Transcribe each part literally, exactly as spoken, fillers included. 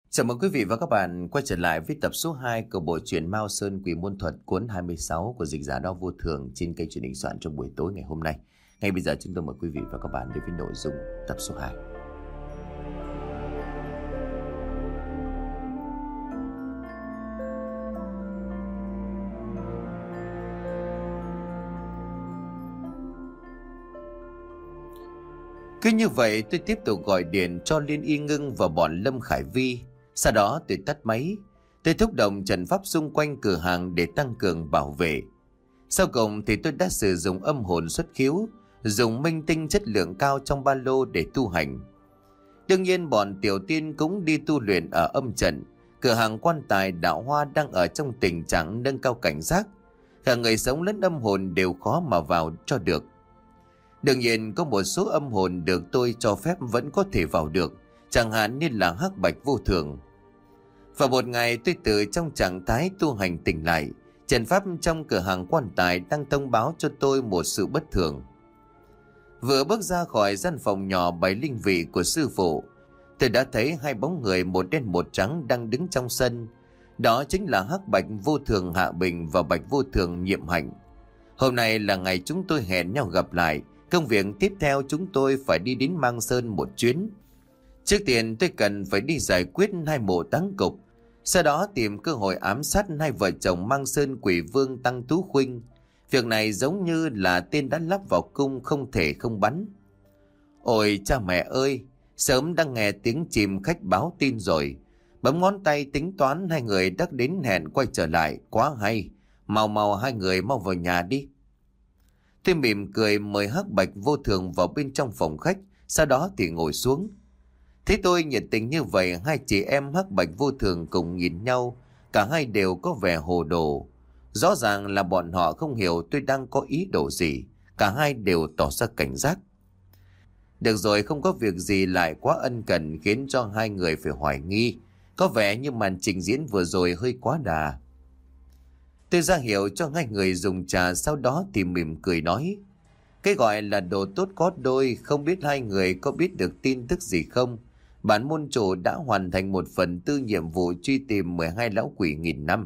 Chào mừng quý vị và các bạn quay trở lại với tập số hai của bộ truyện Mao Sơn Quỷ Môn Thuật cuốn hai mươi sáu của dịch giả Đao Vô Thường trên kênh truyền hình soạn trong buổi tối ngày hôm nay. Ngay bây giờ chúng tôi mời quý vị và các bạn đến với nội dung tập số hai. Cứ như vậy tôi tiếp tục gọi điện cho Liên Y Ngưng và bọn Lâm Khải Vi. Sau đó tôi tắt máy. Tôi thúc động trận pháp xung quanh cửa hàng để tăng cường bảo vệ. Sau cùng thì tôi đã sử dụng âm hồn xuất khiếu, dùng minh tinh chất lượng cao trong ba lô để tu hành. Đương nhiên bọn tiểu tiên cũng đi tu luyện ở âm trận. Cửa hàng quan tài đạo hoa đang ở trong tình trạng nâng cao cảnh giác. Cả người sống lẫn âm hồn đều khó mà vào cho được. Đương nhiên có một số âm hồn được tôi cho phép vẫn có thể vào được, chẳng hạn như là Hắc Bạch Vô Thường. Và một ngày tôi từ trong trạng thái tu hành tỉnh lại, trận pháp trong cửa hàng quan tài đang thông báo cho tôi một sự bất thường. Vừa bước ra khỏi gian phòng nhỏ bày linh vị của sư phụ, tôi đã thấy hai bóng người một đen một trắng đang đứng trong sân. Đó chính là Hắc Bạch Vô Thường Hạ Bình và Bạch Vô Thường Nhiệm Hạnh. Hôm nay là ngày chúng tôi hẹn nhau gặp lại. Công việc tiếp theo chúng tôi phải đi đến Mang Sơn một chuyến. Trước tiên tôi cần phải đi giải quyết hai mộ táng cục, sau đó tìm cơ hội ám sát hai vợ chồng Mang Sơn Quỷ Vương Tăng Tú Khuynh. Việc này giống như là tên đã lắp vào cung, không thể không bắn. Ôi cha mẹ ơi, sớm đã nghe tiếng chim khách báo tin rồi. Bấm ngón tay tính toán hai người đã đến hẹn quay trở lại, quá hay. Mau mau hai người mau vào nhà đi. Tôi mỉm cười mời Hắc Bạch Vô Thường vào bên trong phòng khách, sau đó thì ngồi xuống. Thấy tôi nhiệt tình như vậy, hai chị em Hắc Bạch Vô Thường cùng nhìn nhau, cả hai đều có vẻ hồ đồ. Rõ ràng là bọn họ không hiểu tôi đang có ý đồ gì, cả hai đều tỏ ra cảnh giác. Được rồi, không có việc gì lại quá ân cần khiến cho hai người phải hoài nghi, có vẻ như màn trình diễn vừa rồi hơi quá đà. Tôi ra hiệu cho hai người dùng trà, sau đó thì mỉm cười nói: cái gọi là đồ tốt có đôi, không biết hai người có biết được tin tức gì không? Bản môn chủ đã hoàn thành một phần tư nhiệm vụ truy tìm mười hai lão quỷ nghìn năm.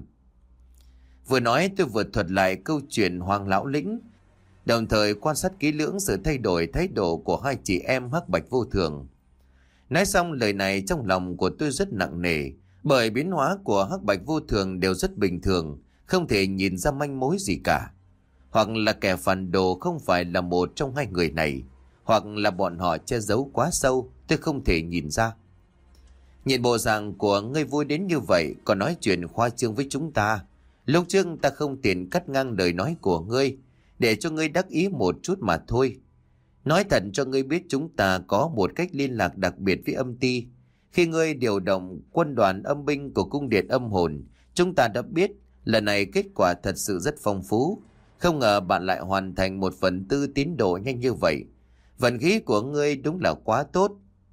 Vừa nói tôi vừa thuật lại câu chuyện Hoàng Lão Lĩnh, đồng thời quan sát kỹ lưỡng sự thay đổi thái độ của hai chị em Hắc Bạch Vô Thường. Nói xong lời này trong lòng của tôi rất nặng nề, bởi biến hóa của Hắc Bạch Vô Thường đều rất bình thường, không thể nhìn ra manh mối gì cả. Hoặc là kẻ phản đồ không phải là một trong hai người này, hoặc là bọn họ che giấu quá sâu, tôi không thể nhìn ra. Nhìn bộ dạng của ngươi vui đến như vậy, còn nói chuyện khoa trương với chúng ta. Lúc trước ta không tiện cắt ngang lời nói của ngươi, để cho ngươi đắc ý một chút mà thôi. Nói thật cho ngươi biết, chúng ta có một cách liên lạc đặc biệt với âm ty. Khi ngươi điều động quân đoàn âm binh của cung điện âm hồn, chúng ta đã biết lần này kết quả thật sự rất phong phú. Không ngờ bạn lại hoàn thành một phần tư tiến độ nhanh như vậy. Vận khí của ngươi đúng là quá tốt.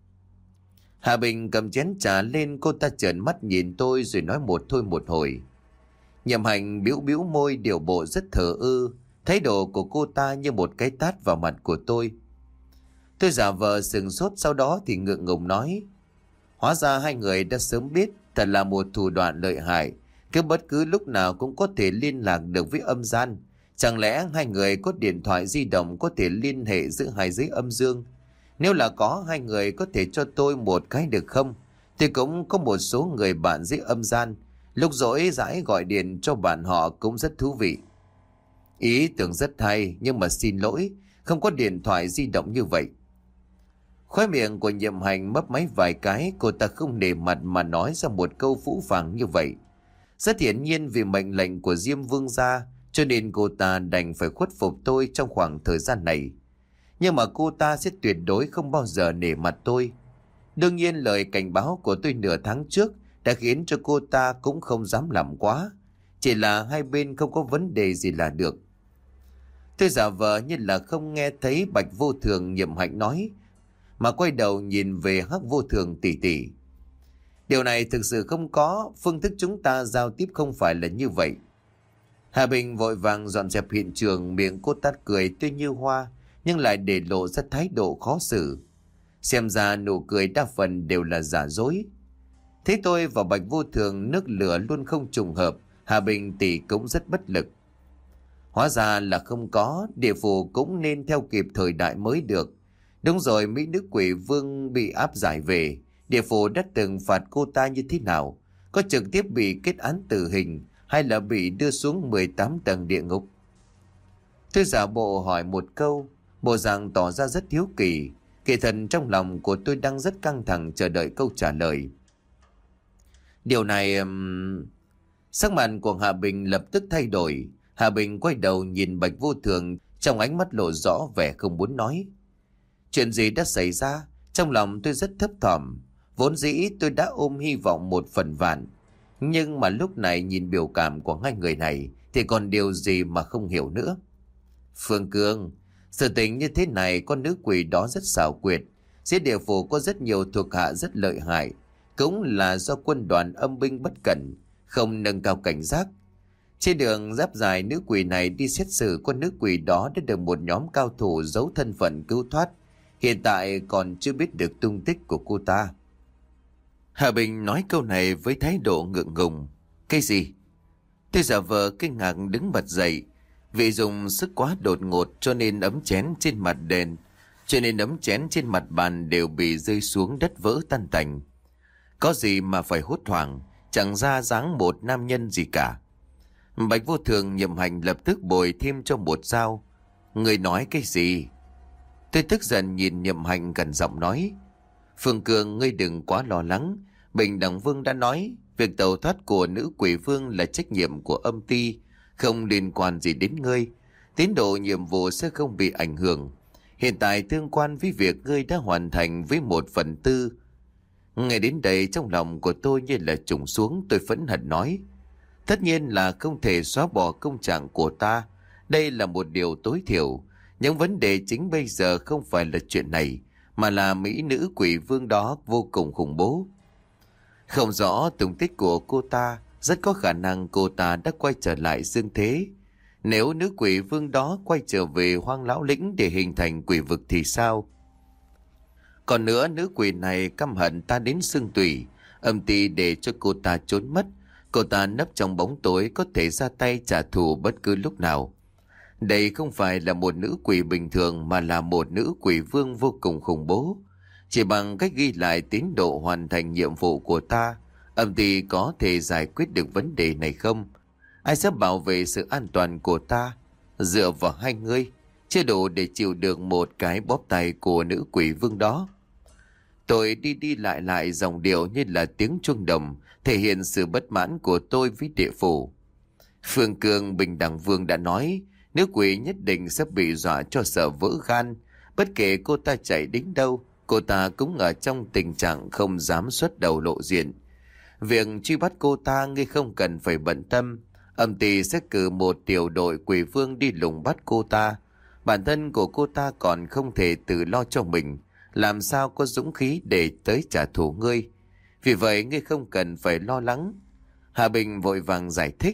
Hà Bình cầm chén trà lên, cô ta trợn mắt nhìn tôi rồi nói một thôi một hồi. Nhậm Hành bĩu bĩu môi, điều bộ rất thờ ơ. Thái độ của cô ta như một cái tát vào mặt của tôi. Tôi giả vờ sừng sốt, sau đó thì ngượng ngùng nói: hóa ra hai người đã sớm biết, thật là một thủ đoạn lợi hại. Cứ bất cứ lúc nào cũng có thể liên lạc được với âm gian. Chẳng lẽ hai người có điện thoại di động có thể liên hệ giữa hai giới âm dương? Nếu là có, hai người có thể cho tôi một cái được không? Thì cũng có một số người bạn dưới âm gian, lúc rỗi rãi gọi điện cho bạn họ cũng rất thú vị. Ý tưởng rất hay, nhưng mà xin lỗi, không có điện thoại di động như vậy. Khóe miệng của Nhiệm Hành mấp máy vài cái, cô ta không nể mặt mà nói ra một câu phũ phàng như vậy. Rất hiển nhiên vì mệnh lệnh của Diêm Vương gia, cho nên cô ta đành phải khuất phục tôi trong khoảng thời gian này. Nhưng mà cô ta sẽ tuyệt đối không bao giờ nể mặt tôi. Đương nhiên lời cảnh báo của tôi nửa tháng trước đã khiến cho cô ta cũng không dám làm quá. Chỉ là hai bên không có vấn đề gì là được. Tôi giả vờ như là không nghe thấy Bạch Vô Thường Nhiệm Hạnh nói, mà quay đầu nhìn về Hắc Vô Thường tỷ tỷ. Điều này thực sự không có, phương thức chúng ta giao tiếp không phải là như vậy. Hà Bình vội vàng dọn dẹp hiện trường, miệng cô tắt cười tươi như hoa, nhưng lại để lộ ra thái độ khó xử. Xem ra nụ cười đa phần đều là giả dối. Thế tôi và Bạch Vô Thường nước lửa luôn không trùng hợp, Hà Bình tỷ cũng rất bất lực. Hóa ra là không có, địa phủ cũng nên theo kịp thời đại mới được. Đúng rồi, Mỹ nữ quỷ vương bị áp giải về, địa phủ đã từng phạt cô ta như thế nào? Có trực tiếp bị kết án tử hình hay là bị đưa xuống mười tám tầng địa ngục? Tôi giả bộ hỏi một câu, bộ dạng tỏ ra rất hiếu kỳ. Kỳ thần trong lòng của tôi đang rất căng thẳng chờ đợi câu trả lời. Điều này... Um... Sắc mặt của Hạ Bình lập tức thay đổi. Hạ Bình quay đầu nhìn Bạch Vô Thường, trong ánh mắt lộ rõ vẻ không muốn nói. Chuyện gì đã xảy ra? Trong lòng tôi rất thấp thỏm. Vốn dĩ tôi đã ôm hy vọng một phần vạn, nhưng mà lúc này nhìn biểu cảm của hai người này thì còn điều gì mà không hiểu nữa. Phương Cương, sự tình như thế này, con nữ quỷ đó rất xảo quyệt. Dưới địa phủ có rất nhiều thuộc hạ rất lợi hại, cũng là do quân đoàn âm binh bất cẩn, không nâng cao cảnh giác. Trên đường giáp dài, nữ quỷ này đi xét xử con nữ quỷ đó đã được một nhóm cao thủ giấu thân phận cứu thoát. Hiện tại còn chưa biết được tung tích của cô ta. Hà Bình nói câu này với thái độ ngượng ngùng. Cái gì? Tôi giả vờ kinh ngạc đứng bật dậy. Vì dùng sức quá đột ngột cho nên ấm chén trên mặt đèn, cho nên ấm chén trên mặt bàn đều bị rơi xuống đất vỡ tan tành. Có gì mà phải hốt hoảng, chẳng ra dáng một nam nhân gì cả. Bạch Vô Thường Nhậm Hành lập tức bồi thêm cho một dao. Người nói cái gì? Tôi tức giận nhìn Nhậm Hành gần giọng nói. Phương Cường, ngươi đừng quá lo lắng. Bình Đẳng Vương đã nói, việc tẩu thoát của nữ quỷ vương là trách nhiệm của âm ty, không liên quan gì đến ngươi. Tiến độ nhiệm vụ sẽ không bị ảnh hưởng. Hiện tại tương quan với việc ngươi đã hoàn thành với một phần tư. Nghe đến đây trong lòng của tôi như là trùng xuống, tôi phẫn hận nói. Tất nhiên là không thể xóa bỏ công trạng của ta. Đây là một điều tối thiểu. Nhưng vấn đề chính bây giờ không phải là chuyện này, mà là mỹ nữ quỷ vương đó vô cùng khủng bố. Không rõ tung tích của cô ta, rất có khả năng cô ta đã quay trở lại dương thế. Nếu nữ quỷ vương đó quay trở về Hoang Lão Lĩnh để hình thành quỷ vực thì sao? Còn nữa, nữ quỷ này căm hận ta đến xương tủy, âm ty để cho cô ta trốn mất. Cô ta nấp trong bóng tối, có thể ra tay trả thù bất cứ lúc nào. Đây không phải là một nữ quỷ bình thường, mà là một nữ quỷ vương vô cùng khủng bố. Chỉ bằng cách ghi lại tiến độ hoàn thành nhiệm vụ của ta, âm ty có thể giải quyết được vấn đề này không? Ai sẽ bảo vệ sự an toàn của ta? Dựa vào hai ngươi, chưa đủ để chịu được một cái bóp tay của nữ quỷ vương đó. Tôi đi đi lại lại dòng điệu như là tiếng chuông đồng, thể hiện sự bất mãn của tôi với địa phủ. Phương Cương, Bình Đẳng Vương đã nói, nữ quỷ nhất định sẽ bị dọa cho sợ vỡ gan. Bất kể cô ta chạy đến đâu, cô ta cũng ở trong tình trạng không dám xuất đầu lộ diện. Việc truy bắt cô ta ngươi không cần phải bận tâm. Âm ty sẽ cử một tiểu đội quỷ vương đi lùng bắt cô ta. Bản thân của cô ta còn không thể tự lo cho mình, làm sao có dũng khí để tới trả thù ngươi. Vì vậy ngươi không cần phải lo lắng. Hà Bình vội vàng giải thích.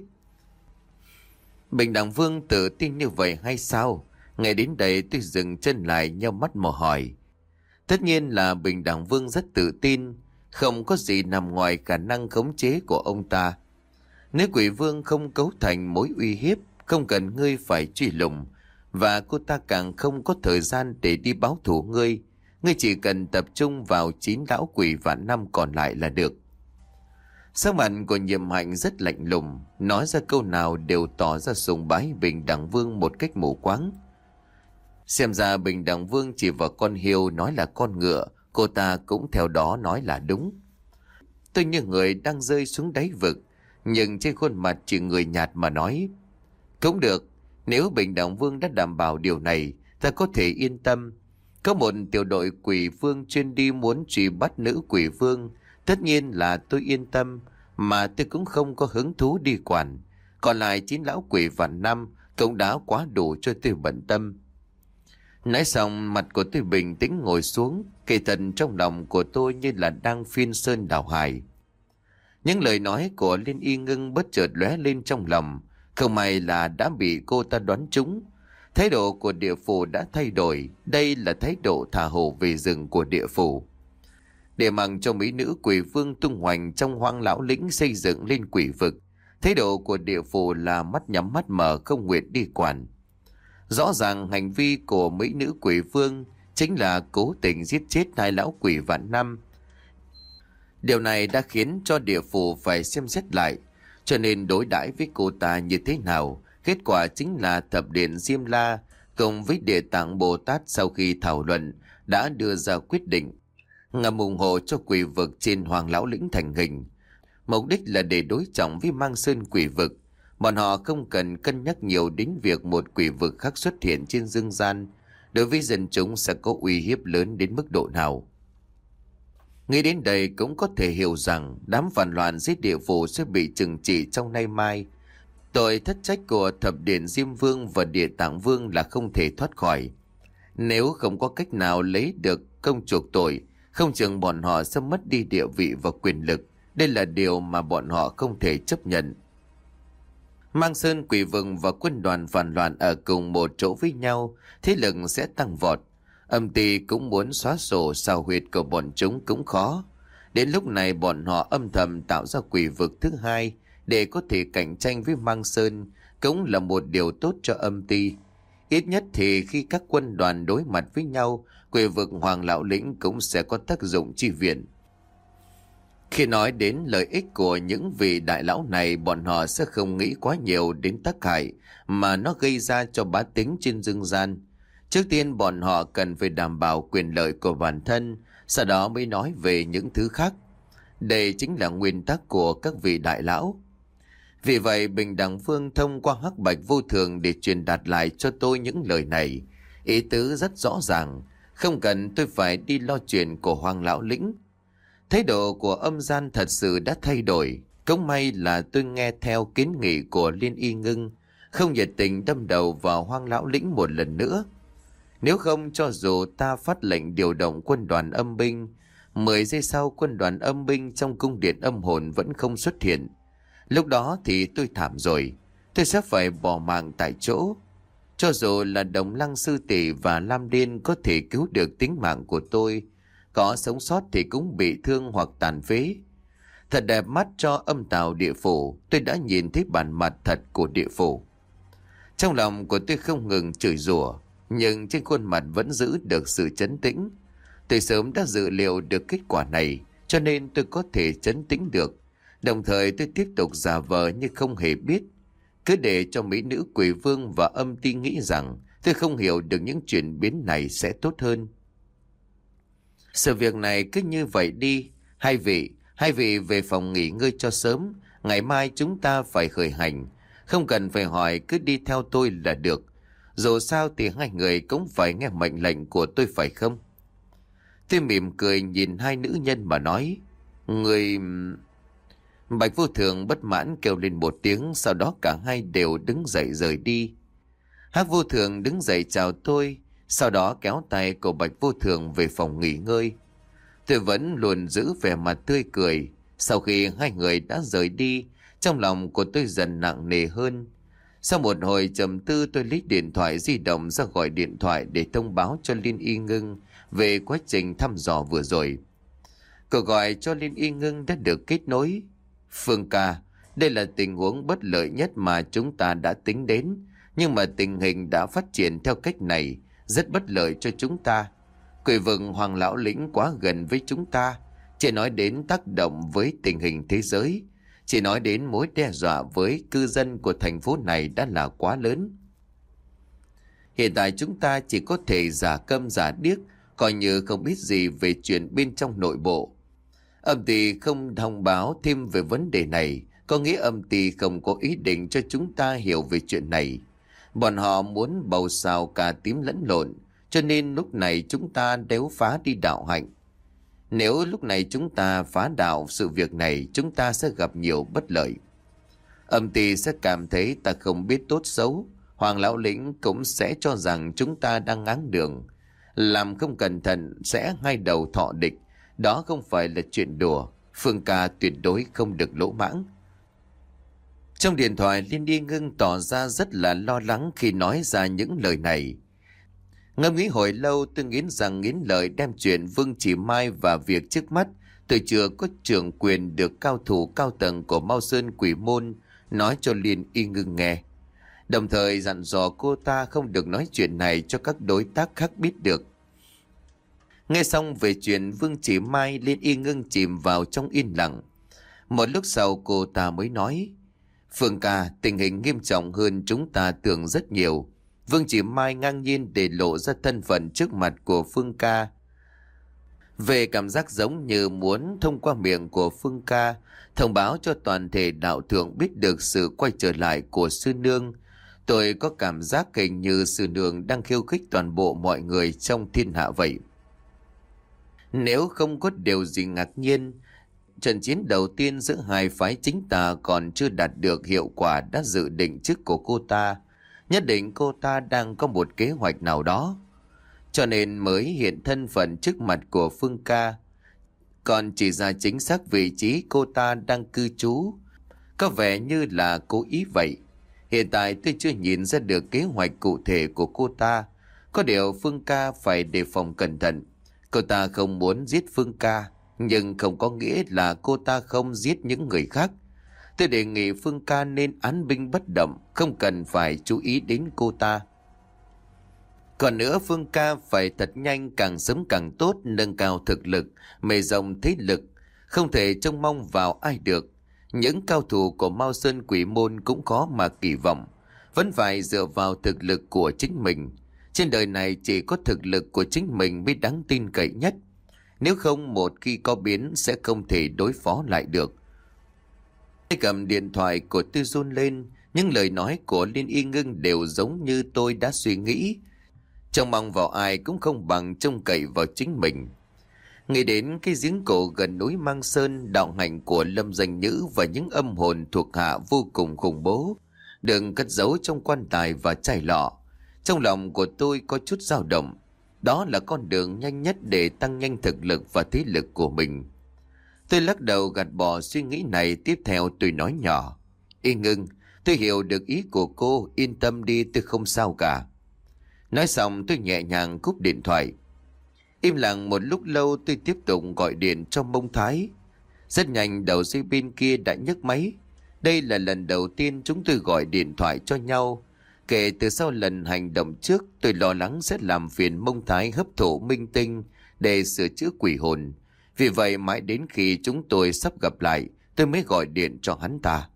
Bình Đẳng Vương tự tin như vậy hay sao? Nghe đến đây tôi dừng chân lại, nheo mắt mà hỏi. Tất nhiên là Bình Đẳng Vương rất tự tin, không có gì nằm ngoài khả năng khống chế của ông ta. Nếu quỷ vương không cấu thành mối uy hiếp, không cần ngươi phải truy lùng, và cô ta càng không có thời gian để đi báo thù ngươi. Ngươi chỉ cần tập trung vào chín lão quỷ vạn năm còn lại là được. Sắc mặt của Nhiệm Hạnh rất lạnh lùng, nói ra câu nào đều tỏ ra sùng bái Bình Đẳng Vương một cách mù quáng. Xem ra Bình Đẳng Vương chỉ vào con hiêu nói là con ngựa, cô ta cũng theo đó nói là đúng. Tôi như người đang rơi xuống đáy vực, nhưng trên khuôn mặt chỉ người nhạt mà nói. Cũng được, nếu Bình Đẳng Vương đã đảm bảo điều này, ta có thể yên tâm. Có một tiểu đội quỷ vương chuyên đi muốn truy bắt nữ quỷ vương, tất nhiên là tôi yên tâm, mà tôi cũng không có hứng thú đi quản. Còn lại chín lão quỷ vạn năm cũng đã quá đủ cho tôi bận tâm. Nói xong, mặt của tôi bình tĩnh ngồi xuống, kỳ thật trong lòng của tôi như là đang phiên sơn đảo hải. Những lời nói của Liên Y Ngưng bất chợt lóe lên trong lòng, không may là đã bị cô ta đoán trúng. Thái độ của địa phủ đã thay đổi, đây là thái độ thả hổ về rừng của địa phủ. để mặc cho mỹ nữ quỷ vương tung hoành trong hoang lão lĩnh xây dựng lên quỷ vực. Thái độ của địa phủ là mắt nhắm mắt mở, không nguyện đi quản. Rõ ràng hành vi của mỹ nữ quỷ vương chính là cố tình giết chết hai lão quỷ vạn năm. Điều này đã khiến cho địa phủ phải xem xét lại, cho nên đối đãi với cô ta như thế nào. Kết quả chính là thập điện Diêm La cùng với Địa Tạng Bồ Tát sau khi thảo luận đã đưa ra quyết định ngầm ủng hộ cho quỷ vực trên Hoàng Lão Lĩnh thành hình. Mục đích là để đối trọng với Mang Sơn quỷ vực. Bọn họ không cần cân nhắc nhiều đến việc một quỷ vực khác xuất hiện trên dương gian đối với dân chúng sẽ có uy hiếp lớn đến mức độ nào. Nghĩ đến đây cũng có thể hiểu rằng đám phản loạn giết địa phủ sẽ bị trừng trị trong nay mai. Tội thất trách của thập điện Diêm Vương và Địa Tạng Vương là không thể thoát khỏi. Nếu không có cách nào lấy được công chuộc tội, không chừng bọn họ sẽ mất đi địa vị và quyền lực. Đây là điều mà bọn họ không thể chấp nhận. Mang Sơn quỷ vực và quân đoàn phản loạn ở cùng một chỗ với nhau, thế lực sẽ tăng vọt. Âm ty cũng muốn xóa sổ sao huyệt của bọn chúng cũng khó. Đến lúc này bọn họ âm thầm tạo ra quỷ vực thứ hai để có thể cạnh tranh với Mang Sơn, cũng là một điều tốt cho âm ty. Ít nhất thì khi các quân đoàn đối mặt với nhau, quỷ vực Hoàng Lão Lĩnh cũng sẽ có tác dụng chi viện. Khi nói đến lợi ích của những vị đại lão này, bọn họ sẽ không nghĩ quá nhiều đến tác hại mà nó gây ra cho bá tính trên dương gian. Trước tiên bọn họ cần phải đảm bảo quyền lợi của bản thân, sau đó mới nói về những thứ khác. Đây chính là nguyên tắc của các vị đại lão. Vì vậy Bình Đẳng Vương thông qua Hắc Bạch Vô Thường để truyền đạt lại cho tôi những lời này. Ý tứ rất rõ ràng, không cần tôi phải đi lo chuyện của Hoàng Lão Lĩnh. Thái độ của âm gian thật sự đã thay đổi. Cũng may là tôi nghe theo kiến nghị của Liên Y Ngưng, không nhiệt tình đâm đầu vào Hoàng Lão Lĩnh một lần nữa. Nếu không, cho dù ta phát lệnh điều động quân đoàn âm binh, mười giây sau quân đoàn âm binh trong cung điện âm hồn vẫn không xuất hiện. Lúc đó thì tôi thảm rồi, tôi sẽ phải bỏ mạng tại chỗ. Cho dù là Đồng Lăng Sư Tỷ và Lam Điên có thể cứu được tính mạng của tôi, có sống sót thì cũng bị thương hoặc tàn phế. Thật đẹp mắt cho âm tào địa phủ, tôi đã nhìn thấy bản mặt thật của địa phủ. Trong lòng của tôi không ngừng chửi rủa, nhưng trên khuôn mặt vẫn giữ được sự trấn tĩnh. Tôi sớm đã dự liệu được kết quả này, cho nên tôi có thể trấn tĩnh được. Đồng thời tôi tiếp tục giả vờ như không hề biết, cứ để cho mỹ nữ quỷ vương và âm ty nghĩ rằng tôi không hiểu được những chuyển biến này sẽ tốt hơn. Sự việc này cứ như vậy đi. Hai vị, hai vị về phòng nghỉ ngơi cho sớm. Ngày mai chúng ta phải khởi hành. Không cần phải hỏi, cứ đi theo tôi là được. Dù sao thì hai người cũng phải nghe mệnh lệnh của tôi phải không? Tôi mỉm cười nhìn hai nữ nhân mà nói. Người... Bạch Vô Thường bất mãn kêu lên một tiếng, sau đó cả hai đều đứng dậy rời đi. Hắc Vô Thường đứng dậy chào tôi, sau đó kéo tay của Bạch Vô Thường về phòng nghỉ ngơi. Tôi vẫn luôn giữ vẻ mặt tươi cười. Sau khi hai người đã rời đi, trong lòng của tôi dần nặng nề hơn. Sau một hồi trầm tư, tôi lấy điện thoại di động ra gọi điện thoại để thông báo cho Liên Y Ngưng về quá trình thăm dò vừa rồi. Cuộc gọi cho Liên Y Ngưng đã được kết nối. Phương ca, đây là tình huống bất lợi nhất mà chúng ta đã tính đến, nhưng mà tình hình đã phát triển theo cách này, rất bất lợi cho chúng ta. Quỷ vực Hoàng Lão Lĩnh quá gần với chúng ta, chỉ nói đến tác động với tình hình thế giới, chỉ nói đến mối đe dọa với cư dân của thành phố này đã là quá lớn. Hiện tại chúng ta chỉ có thể giả câm giả điếc, coi như không biết gì về chuyện bên trong nội bộ. Âm ty không thông báo thêm về vấn đề này, có nghĩa âm ty không có ý định cho chúng ta hiểu về chuyện này. Bọn họ muốn bầu xào cả tím lẫn lộn, cho nên lúc này chúng ta đéo phá đi đạo hạnh. Nếu lúc này chúng ta phá đạo sự việc này, chúng ta sẽ gặp nhiều bất lợi. Âm ty sẽ cảm thấy ta không biết tốt xấu. Hoàng Lão Lĩnh cũng sẽ cho rằng chúng ta đang ngáng đường. Làm không cẩn thận sẽ hai đầu thọ địch. Đó không phải là chuyện đùa. Phương ca tuyệt đối không được lỗ mãng. Trong điện thoại, Liên Y Ngưng tỏ ra rất là lo lắng khi nói ra những lời này. Ngẫm nghĩ hồi lâu, tôi nghiến rằng nghiến lợi đem chuyện Vương Chỉ Mai và việc trước mắt tôi chưa có trưởng quyền được cao thủ cao tầng của Mao Sơn Quỷ Môn nói cho Liên Y Ngưng nghe. Đồng thời dặn dò cô ta không được nói chuyện này cho các đối tác khác biết được. Nghe xong về chuyện Vương Chỉ Mai, Liên Y Ngưng chìm vào trong yên lặng. Một lúc sau cô ta mới nói: Phương ca, tình hình nghiêm trọng hơn chúng ta tưởng rất nhiều. Vương Chỉ Mai ngang nhiên để lộ ra thân phận trước mặt của Phương ca. Về cảm giác giống như muốn thông qua miệng của Phương ca thông báo cho toàn thể đạo thượng biết được sự quay trở lại của sư nương. Tôi có cảm giác hình như sư nương đang khiêu khích toàn bộ mọi người trong thiên hạ vậy. Nếu không có điều gì ngạc nhiên, trận chiến đầu tiên giữa hai phái chính tà còn chưa đạt được hiệu quả đã dự định trước của cô ta. Nhất định cô ta đang có một kế hoạch nào đó, cho nên mới hiện thân phận trước mặt của Phương ca. Còn chỉ ra chính xác vị trí cô ta đang cư trú, có vẻ như là cố ý vậy. Hiện tại tôi chưa nhìn ra được kế hoạch cụ thể của cô ta. Có điều Phương ca phải đề phòng cẩn thận. Cô ta không muốn giết Phương ca, nhưng không có nghĩa là cô ta không giết những người khác. Tôi đề nghị Phương ca nên án binh bất động, không cần phải chú ý đến cô ta. Còn nữa, Phương ca phải thật nhanh, càng sớm càng tốt, nâng cao thực lực, mở rộng thế lực, không thể trông mong vào ai được. Những cao thủ của Mao Sơn Quỷ Môn cũng khó mà kỳ vọng, vẫn phải dựa vào thực lực của chính mình. Trên đời này chỉ có thực lực của chính mình mới đáng tin cậy nhất. Nếu không, một khi có biến sẽ không thể đối phó lại được. Tôi cầm điện thoại của tôi run lên. Những lời nói của Liên Y Ngưng đều giống như tôi đã suy nghĩ. Trông mong vào ai cũng không bằng trông cậy vào chính mình. Nghĩ đến cái giếng cổ gần núi Mang Sơn, đạo hạnh của Lâm Danh Nhữ và những âm hồn thuộc hạ vô cùng khủng bố, đừng cất giấu trong quan tài và chai lọ. Trong lòng của tôi có chút dao động. Đó là con đường nhanh nhất để tăng nhanh thực lực và thế lực của mình. Tôi lắc đầu gạt bỏ suy nghĩ này. Tiếp theo tôi nói nhỏ: Y Ngưng, tôi hiểu được ý của cô, yên tâm đi, tôi không sao cả. Nói xong tôi nhẹ nhàng cúp điện thoại. Im lặng một lúc lâu, tôi tiếp tục gọi điện cho Mông Thái. Rất nhanh đầu dây bên kia đã nhấc máy. Đây là lần đầu tiên chúng tôi gọi điện thoại cho nhau. Kể từ sau lần hành động trước, tôi lo lắng sẽ làm phiền Mông Thái hấp thụ minh tinh để sửa chữa quỷ hồn. Vì vậy mãi đến khi chúng tôi sắp gặp lại, tôi mới gọi điện cho hắn ta.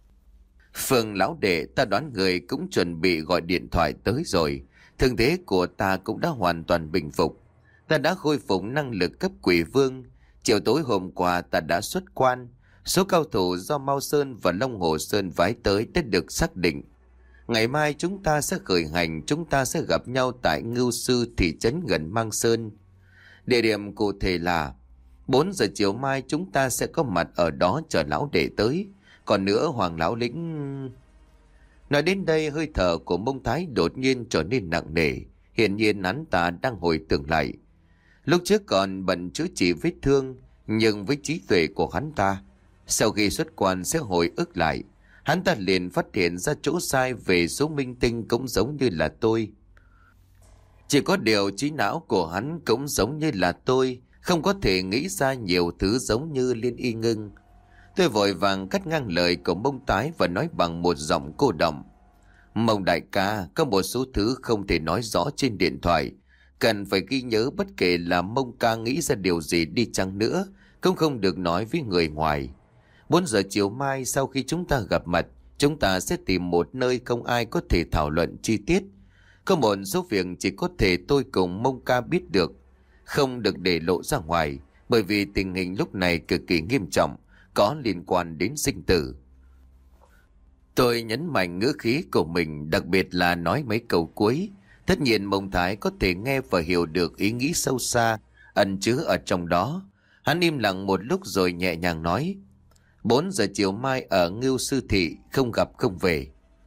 Phương lão đệ, ta đoán người cũng chuẩn bị gọi điện thoại tới rồi. Thương thế của ta cũng đã hoàn toàn bình phục. Ta đã khôi phục năng lực cấp quỷ vương. Chiều tối hôm qua ta đã xuất quan. Số cao thủ do Mao Sơn và Long Hồ Sơn phái tới đã được xác định. Ngày mai chúng ta sẽ khởi hành. Chúng ta sẽ gặp nhau tại Ngưu Sư thị trấn gần Mang Sơn. Địa điểm cụ thể là bốn giờ chiều mai chúng ta sẽ có mặt ở đó chờ lão đệ tới. Còn nữa, Hoàng lão lĩnh... Nói đến đây, hơi thở của Mông Thái đột nhiên trở nên nặng nề. Hiển nhiên hắn ta đang hồi tưởng lại. Lúc trước còn bận chữa trị vết thương, nhưng với trí tuệ của hắn ta, sau khi xuất quan sẽ hồi ức lại. Hắn ta liền phát hiện ra chỗ sai về số minh tinh cũng giống như là tôi. Chỉ có điều trí não của hắn cũng giống như là tôi, không có thể nghĩ ra nhiều thứ giống như Liên Y Ngưng. Tôi vội vàng cắt ngang lời của Mông Tái và nói bằng một giọng cô đọng: Mông đại ca, có một số thứ không thể nói rõ trên điện thoại. Cần phải ghi nhớ, bất kể là Mông ca nghĩ ra điều gì đi chăng nữa, cũng không được nói với người ngoài. Bốn giờ chiều mai sau khi chúng ta gặp mặt, chúng ta sẽ tìm một nơi không ai có thể thảo luận chi tiết. Có một số việc chỉ có thể tôi cùng Mông ca biết được, không được để lộ ra ngoài, bởi vì tình hình lúc này cực kỳ nghiêm trọng, có liên quan đến sinh tử. Tôi nhấn mạnh ngữ khí của mình, đặc biệt là nói mấy câu cuối. Tất nhiên Mông Thái có thể nghe và hiểu được ý nghĩ sâu xa ẩn chứa ở trong đó. Hắn im lặng một lúc rồi nhẹ nhàng nói: Bốn giờ chiều mai ở Ngưu Sư Thị, không gặp không về.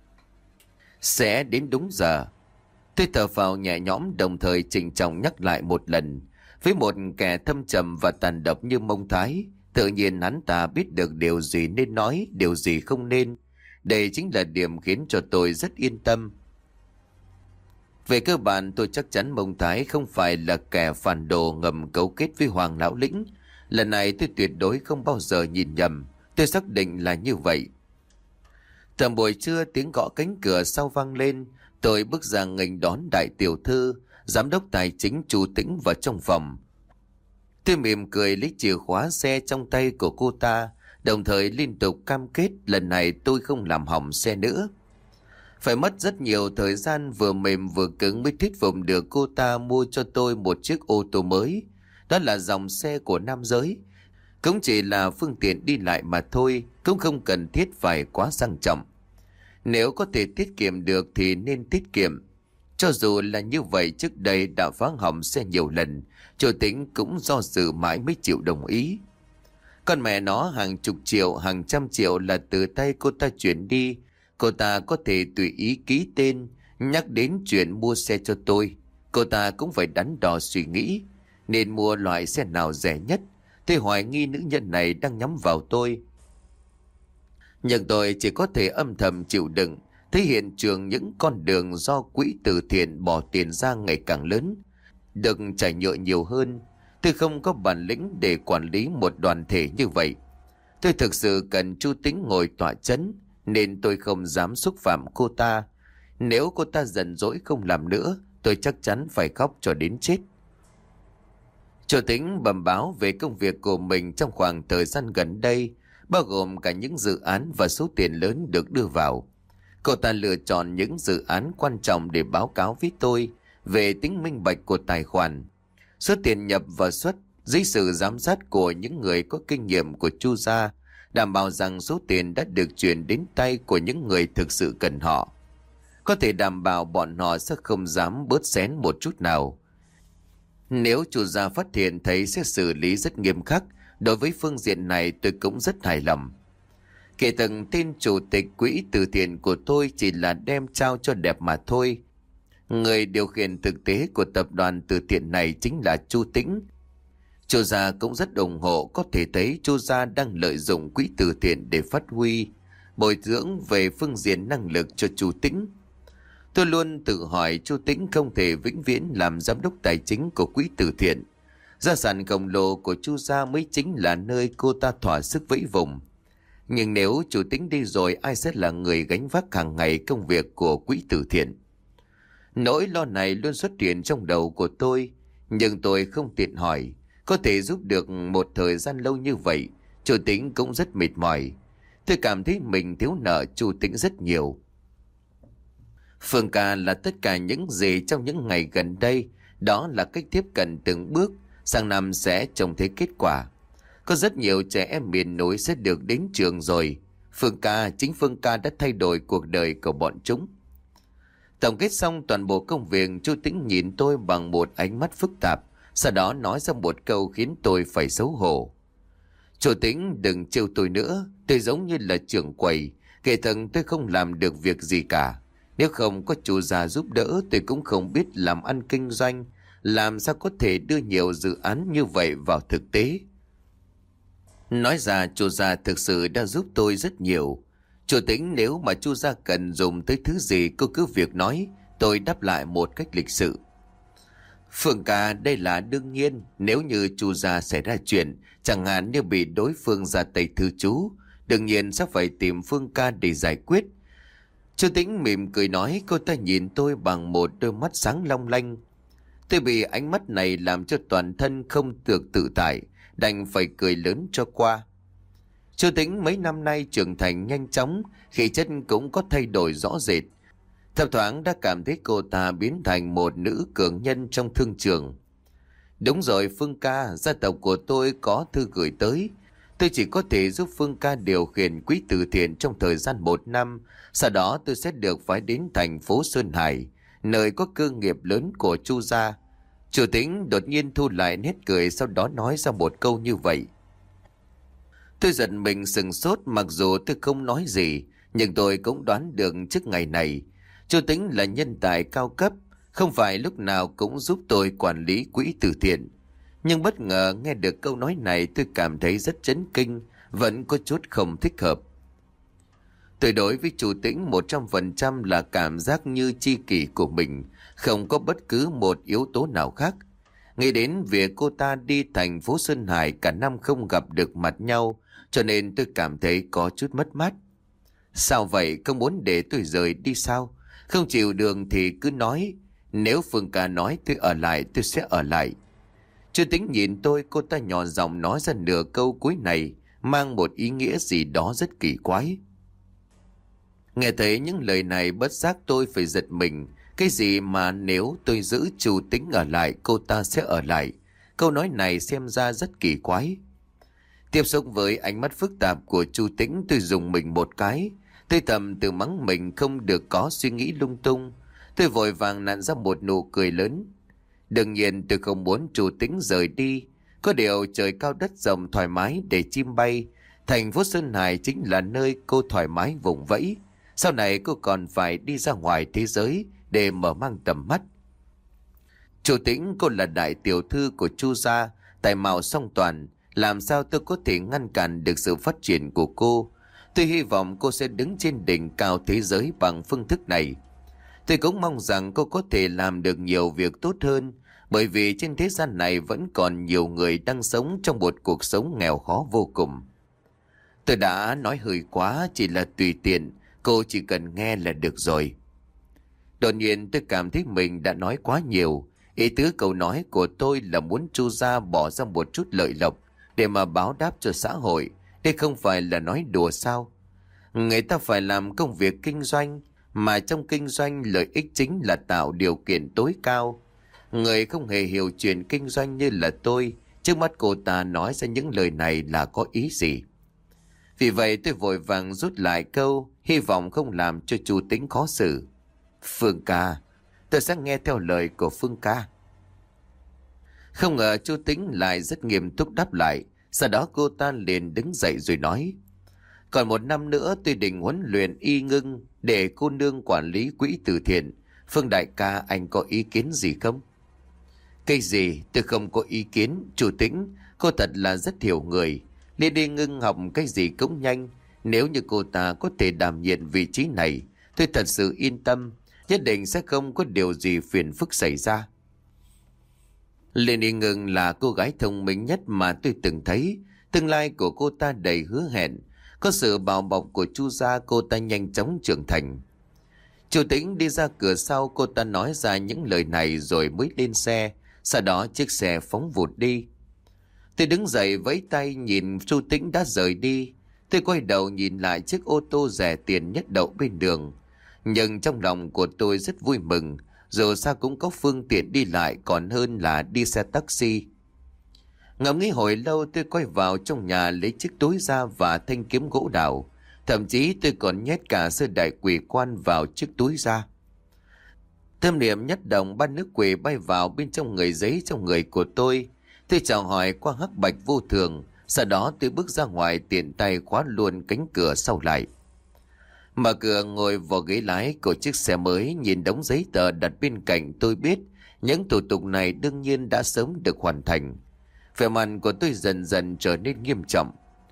Sẽ đến đúng giờ. Tôi thở phào nhẹ nhõm, đồng thời trịnh trọng nhắc lại một lần. Với một kẻ thâm trầm và tàn độc như Mông Thái, tự nhiên hắn ta biết được điều gì nên nói, điều gì không nên. Đây chính là điểm khiến cho tôi rất yên tâm. Về cơ bản tôi chắc chắn Mông Thái không phải là kẻ phản đồ ngầm cấu kết với Hoàng Lão Lĩnh. Lần này tôi tuyệt đối không bao giờ nhìn nhầm. Tôi xác định là như vậy. Tầm buổi trưa tiếng gõ cánh cửa sau vang lên. Tôi bước ra nghênh đón đại tiểu thư, giám đốc tài chính Chu Tĩnh vào trong phòng. Tôi mỉm cười lấy chìa khóa xe trong tay của cô ta, đồng thời liên tục cam kết lần này tôi không làm hỏng xe nữa. Phải mất rất nhiều thời gian vừa mềm vừa cứng mới thuyết phục được cô ta mua cho tôi một chiếc ô tô mới. Đó là dòng xe của nam giới. Cũng chỉ là phương tiện đi lại mà thôi, cũng không cần thiết phải quá sang trọng. Nếu có thể tiết kiệm được thì nên tiết kiệm. Cho dù là như vậy, trước đây đã phá hỏng xe nhiều lần, Chu Tĩnh cũng do dự mãi mới chịu đồng ý. Con mẹ nó hàng chục triệu, hàng trăm triệu là từ tay cô ta chuyển đi. Cô ta có thể tùy ý ký tên, nhắc đến chuyện mua xe cho tôi. Cô ta cũng phải đắn đo suy nghĩ, nên mua loại xe nào rẻ nhất. Tôi hoài nghi nữ nhân này đang nhắm vào tôi. Nhưng tôi chỉ có thể âm thầm chịu đựng, thấy hiện trường những con đường do quỹ từ thiện bỏ tiền ra ngày càng lớn, được trải nhượng nhiều hơn. Tôi không có bản lĩnh để quản lý một đoàn thể như vậy. Tôi thực sự cần Chu Tĩnh ngồi tọa chấn, nên tôi không dám xúc phạm cô ta. Nếu cô ta giận dỗi không làm nữa, tôi chắc chắn phải khóc cho đến chết. Chu Tĩnh bẩm báo về công việc của mình trong khoảng thời gian gần đây, bao gồm cả những dự án và số tiền lớn được đưa vào. Cô ta lựa chọn những dự án quan trọng để báo cáo với tôi về tính minh bạch của tài khoản, số tiền nhập và xuất dưới sự giám sát của những người có kinh nghiệm của Chu gia, đảm bảo rằng số tiền đã được chuyển đến tay của những người thực sự cần họ. Có thể đảm bảo bọn họ sẽ không dám bớt xén một chút nào. Nếu Chu gia phát hiện thấy sẽ xử lý rất nghiêm khắc. Đối với phương diện này tôi cũng rất hài lòng. Kể từng tên chủ tịch quỹ từ thiện của tôi chỉ là đem trao cho đẹp mà thôi. Người điều khiển thực tế của tập đoàn từ thiện này chính là Chu Tĩnh. Chu gia cũng rất ủng hộ, có thể thấy Chu gia đang lợi dụng quỹ từ thiện để phát huy, bồi dưỡng về phương diện năng lực cho Chu Tĩnh. Tôi luôn tự hỏi Chu Tĩnh không thể vĩnh viễn làm giám đốc tài chính của quỹ từ thiện. Gia sản khổng lồ của Chu gia mới chính là nơi cô ta thỏa sức vẫy vùng. Nhưng nếu Chu Tĩnh đi rồi, ai sẽ là người gánh vác hàng ngày công việc của quỹ từ thiện? Nỗi lo này luôn xuất hiện trong đầu của tôi, nhưng tôi không tiện hỏi. Có thể giúp được một thời gian lâu như vậy, Chu Tĩnh cũng rất mệt mỏi. Tôi cảm thấy mình thiếu nợ Chu Tĩnh rất nhiều. Phương ca là tất cả những gì trong những ngày gần đây. Đó là cách tiếp cận từng bước. Sang năm sẽ trông thấy kết quả. Có rất nhiều trẻ em miền núi sẽ được đến trường rồi. Phương ca, chính Phương ca đã thay đổi cuộc đời của bọn chúng. Tổng kết xong toàn bộ công việc, Chu Tĩnh nhìn tôi bằng một ánh mắt phức tạp, sau đó nói ra một câu khiến tôi phải xấu hổ. Chu Tĩnh, đừng trêu tôi nữa, tôi giống như là trưởng quầy, kể thần tôi không làm được việc gì cả. Nếu không có Chu gia giúp đỡ, tôi cũng không biết làm ăn kinh doanh, làm sao có thể đưa nhiều dự án như vậy vào thực tế. Nói ra Chu gia thực sự đã giúp tôi rất nhiều. Chu Tĩnh, nếu mà Chu gia cần dùng tới thứ gì cô cứ việc nói, tôi đáp lại một cách lịch sự. Phương ca, đây là đương nhiên. Nếu như Chu gia xảy ra chuyện, chẳng hạn như bị đối phương ra tay thư chú, đương nhiên sẽ phải tìm Phương ca để giải quyết. Chu Tĩnh mỉm cười nói, cô ta nhìn tôi bằng một đôi mắt sáng long lanh. Tôi bị ánh mắt này làm cho toàn thân không được tự tại, đành phải cười lớn cho qua. Chu Tĩnh mấy năm nay trưởng thành nhanh chóng, khí chất cũng có thay đổi rõ rệt. Thấp thoáng đã cảm thấy cô ta biến thành một nữ cường nhân trong thương trường. Đúng rồi Phương ca, gia tộc của tôi có thư gửi tới. Tôi chỉ có thể giúp Phương ca điều khiển quỹ từ thiện trong thời gian một năm. Sau đó tôi sẽ được phái đến thành phố Sơn Hải, nơi có cơ nghiệp lớn của Chu gia. Chu Tĩnh đột nhiên thu lại nét cười, sau đó nói ra một câu như vậy. Tôi giật mình sừng sốt, mặc dù tôi không nói gì, nhưng tôi cũng đoán được trước ngày này Chu Tĩnh là nhân tài cao cấp, không phải lúc nào cũng giúp tôi quản lý quỹ từ thiện. Nhưng bất ngờ nghe được câu nói này, tôi cảm thấy rất chấn kinh, vẫn có chút không thích hợp. Tôi đối với chú Tĩnh một trăm phần trăm là cảm giác như tri kỷ của mình, không có bất cứ một yếu tố nào khác. Nghĩ đến việc cô ta đi thành phố Sơn Hải cả năm không gặp được mặt nhau, cho nên tôi cảm thấy có chút mất mát. Sao vậy, không muốn để tôi rời đi sao? Không chịu đường thì cứ nói. Nếu Phương ca nói tôi ở lại, tôi sẽ ở lại. Chú Tĩnh nhìn tôi, cô ta nhỏ giọng nói ra nửa câu cuối này, mang một ý nghĩa gì đó rất kỳ quái. Nghe thấy những lời này bất giác tôi phải giật mình. Cái gì mà nếu tôi giữ chú Tĩnh ở lại, cô ta sẽ ở lại? Câu nói này xem ra rất kỳ quái. Tiếp xúc với ánh mắt phức tạp của chú Tĩnh, tôi dùng mình một cái. Tôi thầm tự mắng mình không được có suy nghĩ lung tung. Tôi vội vàng nặn ra một nụ cười lớn. Đương nhiên tôi không muốn chú Tĩnh rời đi. Có điều trời cao đất rộng thoải mái để chim bay. Thành phố Sơn Hải chính là nơi cô thoải mái vùng vẫy. Sau này cô còn phải đi ra ngoài thế giới để mở mang tầm mắt. Chú Tĩnh, cô là đại tiểu thư của Chu gia, tài mạo song toàn. Làm sao tôi có thể ngăn cản được sự phát triển của cô? Tôi hy vọng cô sẽ đứng trên đỉnh cao thế giới bằng phương thức này. Tôi cũng mong rằng cô có thể làm được nhiều việc tốt hơn, bởi vì trên thế gian này vẫn còn nhiều người đang sống trong một cuộc sống nghèo khó vô cùng. Tôi đã nói hơi quá, chỉ là tùy tiện, cô chỉ cần nghe là được rồi. Đột nhiên tôi cảm thấy mình đã nói quá nhiều. Ý tứ câu nói của tôi là muốn Chu gia bỏ ra một chút lợi lộc để mà báo đáp cho xã hội. Đây không phải là nói đùa sao? Người ta phải làm công việc kinh doanh, mà trong kinh doanh lợi ích chính là tạo điều kiện tối cao. Người không hề hiểu chuyện kinh doanh như là tôi, trước mắt cô ta nói ra những lời này là có ý gì? Vì vậy tôi vội vàng rút lại câu, hy vọng không làm cho chú Tĩnh khó xử. Phương ca, tôi sẽ nghe theo lời của Phương ca. Không ngờ chú Tĩnh lại rất nghiêm túc đáp lại. Sau đó cô ta liền đứng dậy rồi nói: Còn một năm nữa tôi định huấn luyện y ngưng để cô nương quản lý quỹ từ thiện. Phương đại ca, anh có ý kiến gì không? Cái gì? Tôi không có ý kiến. Chủ Tĩnh, cô thật là rất hiểu người. Liên y ngưng học cái gì cũng nhanh. Nếu như cô ta có thể đảm nhiệm vị trí này, tôi thật sự yên tâm, nhất định sẽ không có điều gì phiền phức xảy ra. Liên y ngưng là cô gái thông minh nhất mà tôi từng thấy. Tương lai của cô ta đầy hứa hẹn. Có sự bảo bọc của Chu gia, cô ta nhanh chóng trưởng thành. Chủ Tĩnh đi ra cửa sau, cô ta nói ra những lời này rồi mới lên xe. Sau đó chiếc xe phóng vụt đi. Tôi đứng dậy vẫy tay nhìn Chu Tĩnh đã rời đi. Tôi quay đầu nhìn lại chiếc ô tô rẻ tiền nhất đậu bên đường. Nhưng trong lòng của tôi rất vui mừng. Dù sao cũng có phương tiện đi lại còn hơn là đi xe taxi. Ngẫm nghĩ hồi lâu, tôi quay vào trong nhà lấy chiếc túi ra và thanh kiếm gỗ đào. Thậm chí tôi còn nhét cả sơ đại quỷ quan vào chiếc túi ra. Tâm niệm nhất động, ban nước quỷ bay vào bên trong người giấy trong người của tôi. Tôi chào hỏi qua hắc bạch vô thường. Sau đó tôi bước ra ngoài, tiện tay khóa luôn cánh cửa sau lại. Mở cửa ngồi vào ghế lái của chiếc xe mới, nhìn đống giấy tờ đặt bên cạnh, tôi biết những thủ tục này đương nhiên đã sớm được hoàn thành. Vẻ mặt của tôi dần dần trở nên nghiêm trọng.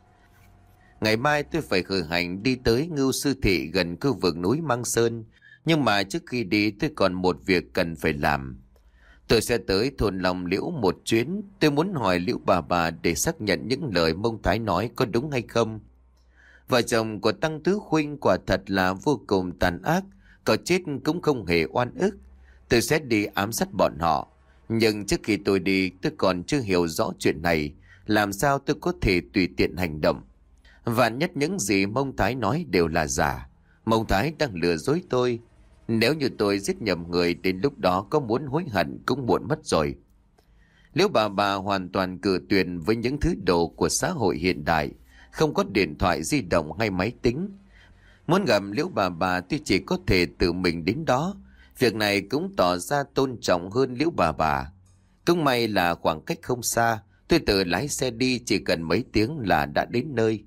Ngày mai tôi phải khởi hành đi tới Ngưu Sư Thị gần khu vực núi Mang Sơn. Nhưng mà trước khi đi tôi còn một việc cần phải làm. Tôi sẽ tới thôn Long Liễu một chuyến. Tôi muốn hỏi Liễu bà bà để xác nhận những lời Mông Thái nói có đúng hay không. Vợ chồng của Tăng Tứ Khuynh quả thật là vô cùng tàn ác, có chết cũng không hề oan ức. Tôi sẽ đi ám sát bọn họ. Nhưng trước khi tôi đi, tôi còn chưa hiểu rõ chuyện này. Làm sao tôi có thể tùy tiện hành động? Vạn nhất những gì Mông Thái nói đều là giả. Mông Thái đang lừa dối tôi. Nếu như tôi giết nhầm người, đến lúc đó có muốn hối hận cũng muộn mất rồi. Liễu bà bà hoàn toàn cự tuyệt với những thứ đồ của xã hội hiện đại. Không có điện thoại di động hay máy tính. Muốn gặp Liễu bà bà tôi chỉ có thể tự mình đến đó. Việc này cũng tỏ ra tôn trọng hơn Liễu bà bà. Cũng may là khoảng cách không xa. Tôi tự lái xe đi, chỉ cần mấy tiếng là đã đến nơi.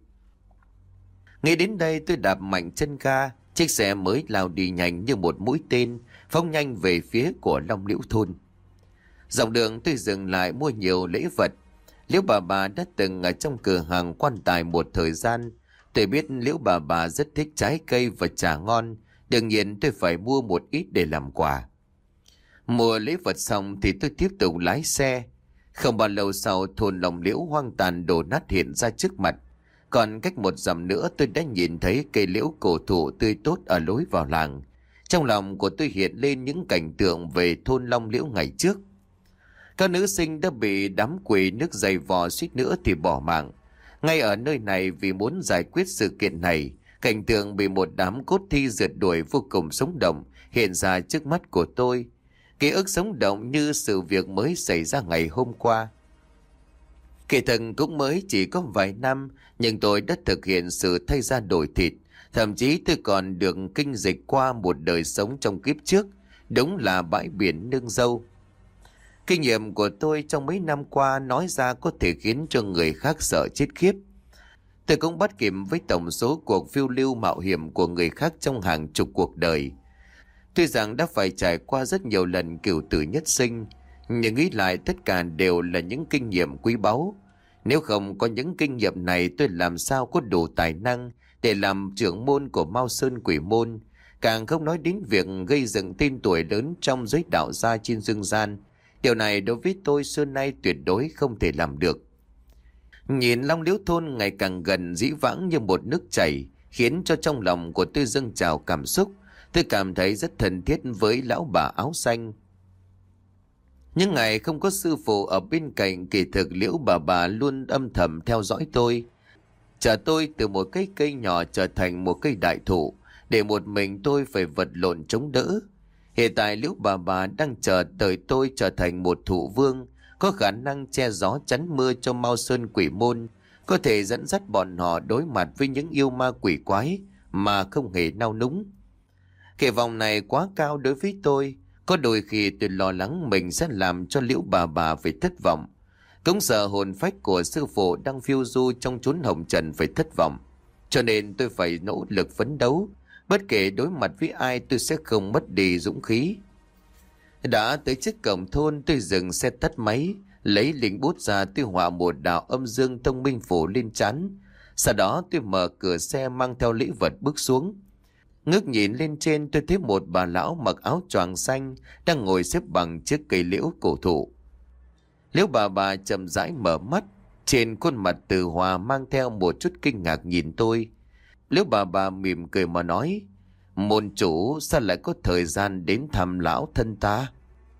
Ngay đến đây tôi đạp mạnh chân ga. Chiếc xe mới lao đi nhanh như một mũi tên, phóng nhanh về phía của Long Liễu thôn. Dọc đường tôi dừng lại mua nhiều lễ vật. Liễu bà bà đã từng ở trong cửa hàng quan tài một thời gian. Tôi biết Liễu bà bà rất thích trái cây và trà ngon, đương nhiên tôi phải mua một ít để làm quà. Mua lễ vật xong thì tôi tiếp tục lái xe. Không bao lâu sau, thôn Lòng Liễu hoang tàn đổ nát hiện ra trước mặt. Còn cách một dặm nữa tôi đã nhìn thấy cây liễu cổ thụ tươi tốt ở lối vào làng. Trong lòng của tôi hiện lên những cảnh tượng về thôn Long Liễu ngày trước. Các nữ sinh đã bị đám quỷ nước dày vò suýt nữa thì bỏ mạng. Ngay ở nơi này vì muốn giải quyết sự kiện này, cảnh tượng bị một đám cốt thi rượt đuổi vô cùng sống động hiện ra trước mắt của tôi. Ký ức sống động như sự việc mới xảy ra ngày hôm qua. Kỳ thực cũng mới chỉ có vài năm, nhưng tôi đã thực hiện sự thay da đổi thịt. Thậm chí tôi còn được kinh dịch qua một đời sống trong kiếp trước, đúng là bãi biển nương dâu. Kinh nghiệm của tôi trong mấy năm qua nói ra có thể khiến cho người khác sợ chết khiếp. Tôi cũng bắt kịp với tổng số cuộc phiêu lưu mạo hiểm của người khác trong hàng chục cuộc đời. Tuy rằng đã phải trải qua rất nhiều lần cửu tử nhất sinh, nhưng nghĩ lại tất cả đều là những kinh nghiệm quý báu. Nếu không có những kinh nghiệm này, tôi làm sao có đủ tài năng để làm trưởng môn của Mao Sơn Quỷ Môn, càng không nói đến việc gây dựng tên tuổi lớn trong giới đạo gia trên dương gian. Điều này đối với tôi xưa nay tuyệt đối không thể làm được. Nhìn Long Liễu thôn ngày càng gần dĩ vãng như một nước chảy, khiến cho trong lòng của tôi dâng trào cảm xúc. Tôi cảm thấy rất thân thiết với lão bà áo xanh. Những ngày không có sư phụ ở bên cạnh, kỳ thực Liễu bà bà luôn âm thầm theo dõi tôi. Chờ tôi từ một cái cây nhỏ trở thành một cây đại thụ, để một mình tôi phải vật lộn chống đỡ. Hiện tại Liễu bà bà đang chờ đợi tôi trở thành một thụ vương, có khả năng che gió chắn mưa cho Mao Sơn Quỷ Môn, có thể dẫn dắt bọn họ đối mặt với những yêu ma quỷ quái mà không hề nao núng. Kỳ vọng này quá cao đối với tôi, có đôi khi tôi lo lắng mình sẽ làm cho Liễu bà bà phải thất vọng. Cũng sợ hồn phách của sư phụ đang phiêu du trong chốn hồng trần phải thất vọng. Cho nên tôi phải nỗ lực phấn đấu, bất kể đối mặt với ai tôi sẽ không mất đi dũng khí. Đã tới trước cổng thôn, tôi dừng xe tắt máy, lấy linh bút ra tôi họa một đạo âm dương thông minh phủ lên trán. Sau đó tôi mở cửa xe mang theo lễ vật bước xuống. Ngước nhìn lên trên, tôi thấy một bà lão mặc áo choàng xanh đang ngồi xếp bằng trước cây liễu cổ thụ. Liễu bà bà chậm rãi mở mắt, trên khuôn mặt từ hòa mang theo một chút kinh ngạc nhìn tôi. Liễu bà bà mỉm cười mà nói: "Môn chủ sao lại có thời gian đến thăm lão thân ta?"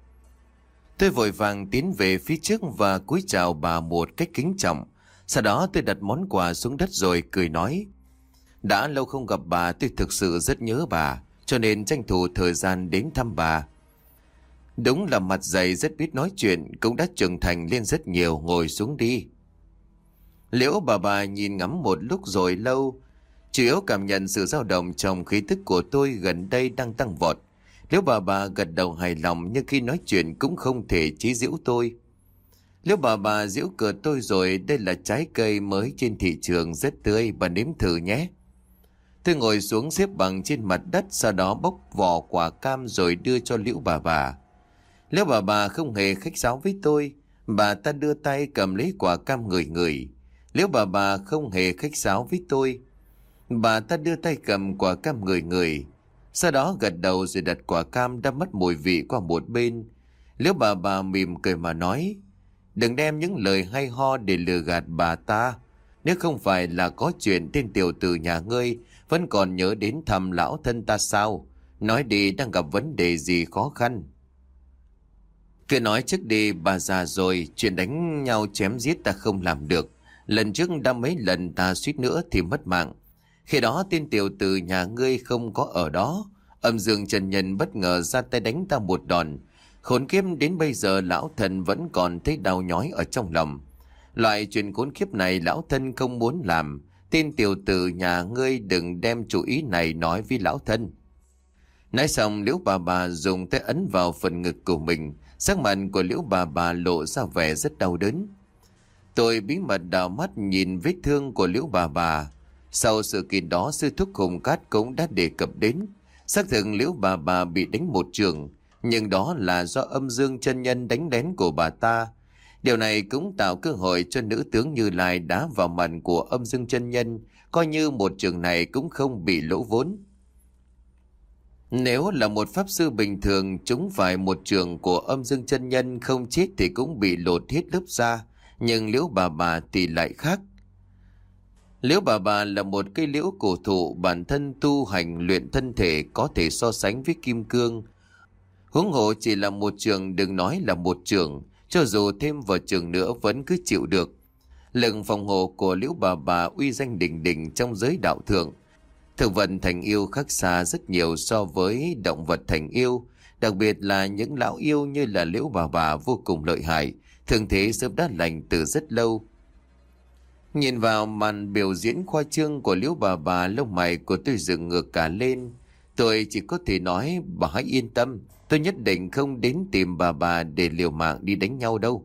Tôi vội vàng tiến về phía trước và cúi chào bà một cách kính trọng. Sau đó tôi đặt món quà xuống đất rồi cười nói: "Đã lâu không gặp bà, tôi thực sự rất nhớ bà, cho nên tranh thủ thời gian đến thăm bà." Đúng là mặt dày rất biết nói chuyện, cũng đã trưởng thành lên rất nhiều, ngồi xuống đi. Liễu bà bà nhìn ngắm một lúc rồi lâu, chủ yếu cảm nhận sự dao động trong khí tức của tôi gần đây đang tăng vọt. Liễu bà bà gật đầu hài lòng, nhưng khi nói chuyện cũng không thể chế giễu tôi. Liễu bà bà giễu cợt tôi rồi: "Đây là trái cây mới trên thị trường, rất tươi, bà nếm thử nhé." Tôi ngồi xuống xếp bằng trên mặt đất, sau đó bóc vỏ quả cam rồi đưa cho Liễu bà bà. Liễu bà bà không hề khách sáo với tôi, bà ta đưa tay cầm lấy quả cam ngửi ngửi. Liễu bà bà không hề khách sáo với tôi, bà ta đưa tay cầm quả cam ngửi ngửi, sau đó gật đầu rồi đặt quả cam đã mất mùi vị qua một bên. Liễu bà bà mỉm cười mà nói: "Đừng đem những lời hay ho để lừa gạt bà ta. Nếu không phải là có chuyện tên tiểu tử nhà ngươi vẫn còn nhớ đến thăm lão thân ta sao? Nói đi, đang gặp vấn đề gì khó khăn?" Cứ nói trước đi, bà già rồi, chuyện đánh nhau chém giết ta không làm được. Lần trước đã mấy lần ta suýt nữa thì mất mạng. Khi đó tên tiểu tử nhà ngươi không có ở đó. Âm dương chân nhân bất ngờ ra tay đánh ta một đòn. Khốn kiếp, đến bây giờ lão thần vẫn còn thấy đau nhói ở trong lòng. Loại chuyện khốn kiếp này lão thân không muốn làm. Tên tiểu tử nhà ngươi đừng đem chủ ý này nói với lão thân. Nói xong, Liễu bà bà dùng tay ấn vào phần ngực của mình. Sắc mặt của Liễu bà bà lộ ra vẻ rất đau đớn. Tôi bí mật đảo mắt nhìn vết thương của Liễu bà bà. Sau sự kiện đó, sư thúc Hùng Cát cũng đã đề cập đến. Xác thực Liễu bà bà bị đánh một trường, nhưng đó là do âm dương chân nhân đánh lén của bà ta. Điều này cũng tạo cơ hội cho nữ tướng Như Lai đá vào mặt của âm dương chân nhân, coi như một trường này cũng không bị lỗ vốn. Nếu là một pháp sư bình thường, chúng phải một trường của âm dương chân nhân, không chết thì cũng bị lột hết lớp da. Nhưng Liễu bà bà thì lại khác. Liễu bà bà là một cây liễu cổ thụ, bản thân tu hành luyện thân thể có thể so sánh với kim cương. Huống hồ chỉ là một trường, đừng nói là một trường, cho dù thêm vào trường nữa vẫn cứ chịu được. Lực phòng hộ của Liễu bà bà uy danh đỉnh đỉnh trong giới đạo thượng. Thực vật thành yêu khác xa rất nhiều so với động vật thành yêu, đặc biệt là những lão yêu như là Liễu bà bà vô cùng lợi hại, thường thế sớm đã lành từ rất lâu. Nhìn vào màn biểu diễn khoa trương của Liễu bà bà, lông mày của tôi dựng ngược cả lên. Tôi chỉ có thể nói bà hãy yên tâm, tôi nhất định không đến tìm bà bà để liều mạng đi đánh nhau đâu.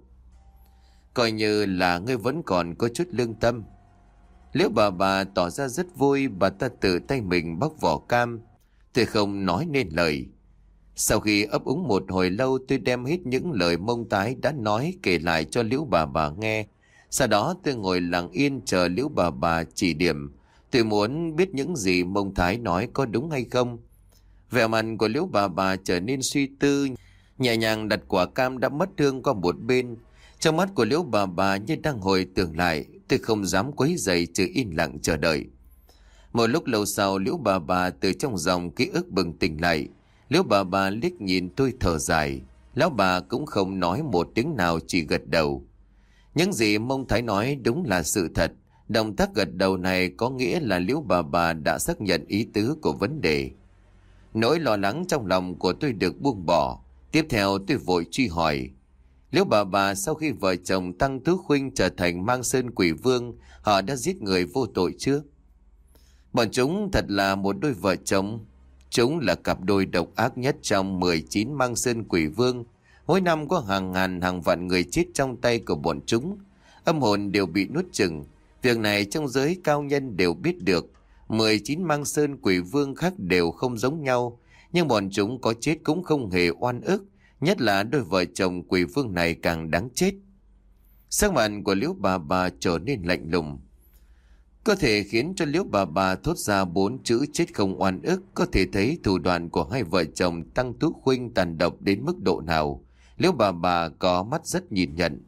Coi như là ngươi vẫn còn có chút lương tâm. Liễu bà bà tỏ ra rất vui, bà ta tự tay mình bóc vỏ cam. Tôi không nói nên lời. Sau khi ấp úng một hồi lâu, tôi đem hết những lời Mông Tái đã nói kể lại cho Liễu bà bà nghe. Sau đó tôi ngồi lặng yên chờ Liễu bà bà chỉ điểm. Tôi muốn biết những gì Mông Thái nói có đúng hay không. Vẻ mặt của Liễu bà bà trở nên suy tư, nhẹ nhàng đặt quả cam đã mất thương qua một bên. Trong mắt của Liễu bà bà như đang hồi tưởng lại. Tôi không dám quấy rầy, chỉ im lặng chờ đợi. Một lúc lâu sau, Liễu bà bà từ trong dòng ký ức bừng tỉnh lại. Liễu bà bà liếc nhìn tôi thở dài. Lão bà cũng không nói một tiếng nào, chỉ gật đầu. Những gì Mông Thái nói đúng là sự thật. Động tác gật đầu này có nghĩa là Liễu bà bà đã xác nhận ý tứ của vấn đề. Nỗi lo lắng trong lòng của tôi được buông bỏ. Tiếp theo tôi vội truy hỏi. Liễu bà bà, sau khi vợ chồng Tăng Tú Khuynh trở thành Mang Sơn Quỷ Vương, họ đã giết người vô tội chưa? Bọn chúng thật là một đôi vợ chồng. Chúng là cặp đôi độc ác nhất trong mười chín Mang Sơn Quỷ Vương. Mỗi năm có hàng ngàn hàng vạn người chết trong tay của bọn chúng. Âm hồn đều bị nuốt chửng. Việc này trong giới cao nhân đều biết được. mười chín Mang Sơn Quỷ Vương khác đều không giống nhau. Nhưng bọn chúng có chết cũng không hề oan ức. Nhất là đôi vợ chồng Quỷ Vương này càng đáng chết. Sắc mặt của Liễu bà bà trở nên lạnh lùng. Có thể khiến cho Liễu bà bà thốt ra bốn chữ chết không oan ức. Có thể thấy thủ đoạn của hai vợ chồng Tăng Tú Khuynh tàn độc đến mức độ nào. Liễu bà bà có mắt rất nhìn nhận.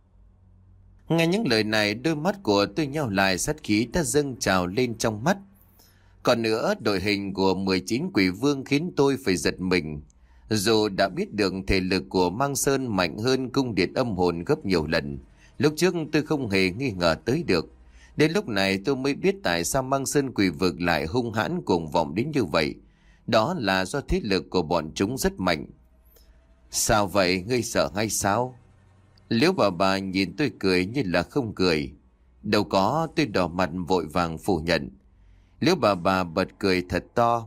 Nghe những lời này, đôi mắt của tôi nheo lại, sát khí đã dâng trào lên trong mắt. Còn nữa, đội hình của mười chín Quỷ Vương khiến tôi phải giật mình. Dù đã biết được thể lực của Mang Sơn mạnh hơn cung điện âm hồn gấp nhiều lần, lúc trước tôi không hề nghi ngờ tới được. Đến lúc này tôi mới biết tại sao Mang Sơn Quỷ Vực lại hung hãn cuồng vọng đến như vậy. Đó là do thế lực của bọn chúng rất mạnh. Sao vậy, ngươi sợ hay sao? Liễu bà bà nhìn tôi cười như là không cười. Đâu có, tôi đỏ mặt vội vàng phủ nhận. Liễu bà bà bật cười thật to.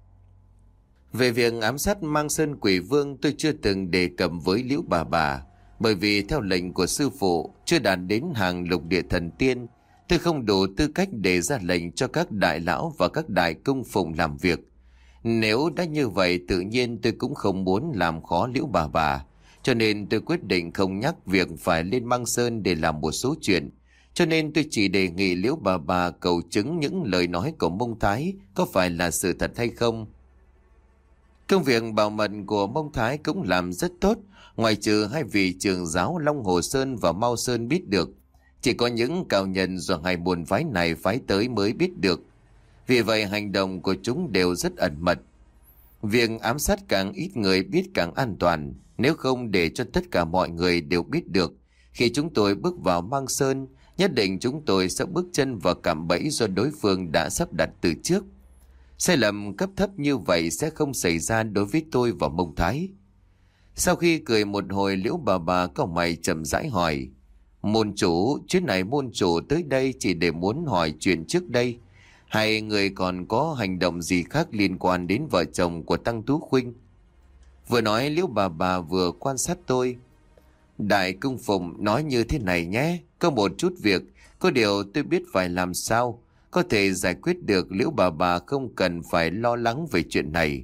Về việc ám sát Mang Sơn Quỷ Vương, tôi chưa từng đề cập với Liễu bà bà, bởi vì theo lệnh của sư phụ chưa đạt đến hàng lục địa thần tiên, tôi không đủ tư cách để ra lệnh cho các đại lão và các đại cung phụng làm việc. Nếu đã như vậy, tự nhiên tôi cũng không muốn làm khó Liễu bà bà, cho nên tôi quyết định không nhắc việc phải lên Mang Sơn để làm một số chuyện. Cho nên tôi chỉ đề nghị Liễu bà bà cầu chứng những lời nói của Mông Thái có phải là sự thật hay không. Công việc bảo mật của Mông Thái cũng làm rất tốt, ngoài trừ hai vị trưởng giáo Long Hồ Sơn và Mao Sơn biết được. Chỉ có những cao nhân do hai môn phái này phái tới mới biết được. Vì vậy hành động của chúng đều rất ẩn mật. Việc ám sát càng ít người biết càng an toàn, nếu không để cho tất cả mọi người đều biết được. Khi chúng tôi bước vào Mang Sơn, nhất định chúng tôi sẽ bước chân vào cạm bẫy do đối phương đã sắp đặt từ trước. Sai lầm cấp thấp như vậy sẽ không xảy ra đối với tôi và Mông Thái. Sau khi cười một hồi, Liễu bà bà cau mày chậm rãi hỏi. Môn chủ, chuyến này môn chủ tới đây chỉ để muốn hỏi chuyện trước đây, hay người còn có hành động gì khác liên quan đến vợ chồng của Tăng Tú Khuynh? Vừa nói Liễu bà bà vừa quan sát tôi. Đại cung phụng nói như thế này nhé, có một chút việc, có điều tôi biết phải làm sao, có thể giải quyết được. Liễu bà bà không cần phải lo lắng về chuyện này.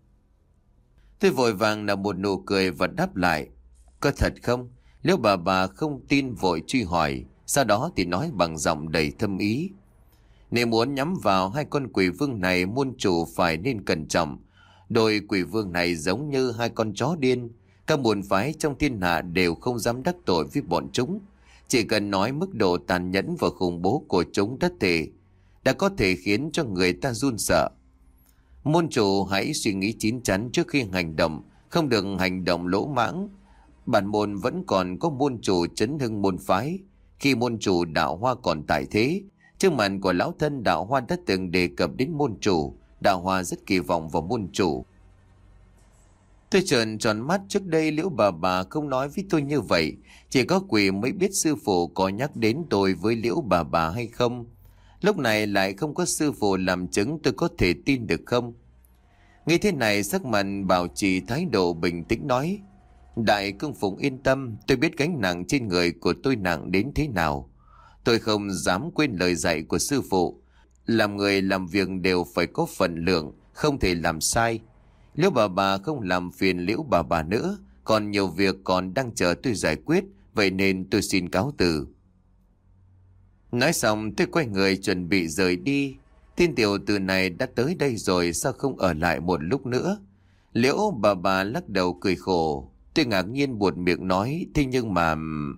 Tôi vội vàng nở một nụ cười và đáp lại. Có thật không? Liễu bà bà không tin vội truy hỏi, sau đó thì nói bằng giọng đầy thâm ý. Nếu muốn nhắm vào hai con quỷ vương này, môn chủ phải nên cẩn trọng. Đôi quỷ vương này giống như hai con chó điên. Các môn phái trong thiên hạ đều không dám đắc tội với bọn chúng. Chỉ cần nói mức độ tàn nhẫn và khủng bố của chúng đã thể đã có thể khiến cho người ta run sợ. Môn chủ hãy suy nghĩ chín chắn trước khi hành động, không được hành động lỗ mãng. Bản môn vẫn còn có môn chủ trấn hưng môn phái. Khi môn chủ Đạo Hoa còn tại thế, trước mặt của lão thân Đạo Hoa đã từng đề cập đến môn chủ. Đạo Hoa rất kỳ vọng vào môn chủ. Tôi trợn tròn mắt, trước đây Liễu bà bà không nói với tôi như vậy. Chỉ có quỷ mới biết sư phụ có nhắc đến tôi với Liễu bà bà hay không. Lúc này lại không có sư phụ làm chứng, tôi có thể tin được không? Nghe thế này, sắc mặt bảo trì thái độ bình tĩnh nói: Đại Cung Phụng yên tâm, tôi biết gánh nặng trên người của tôi nặng đến thế nào. Tôi không dám quên lời dạy của sư phụ. Làm người làm việc đều phải có phần lượng, không thể làm sai. Liễu bà bà không làm phiền Liễu bà bà nữa, còn nhiều việc còn đang chờ tôi giải quyết, vậy nên tôi xin cáo từ. Nói xong tôi quay người chuẩn bị rời đi. Thiên tiểu tử này đã tới đây rồi, sao không ở lại một lúc nữa? Liễu bà bà lắc đầu cười khổ. Tôi ngạc nhiên buột miệng nói: Thế nhưng mà...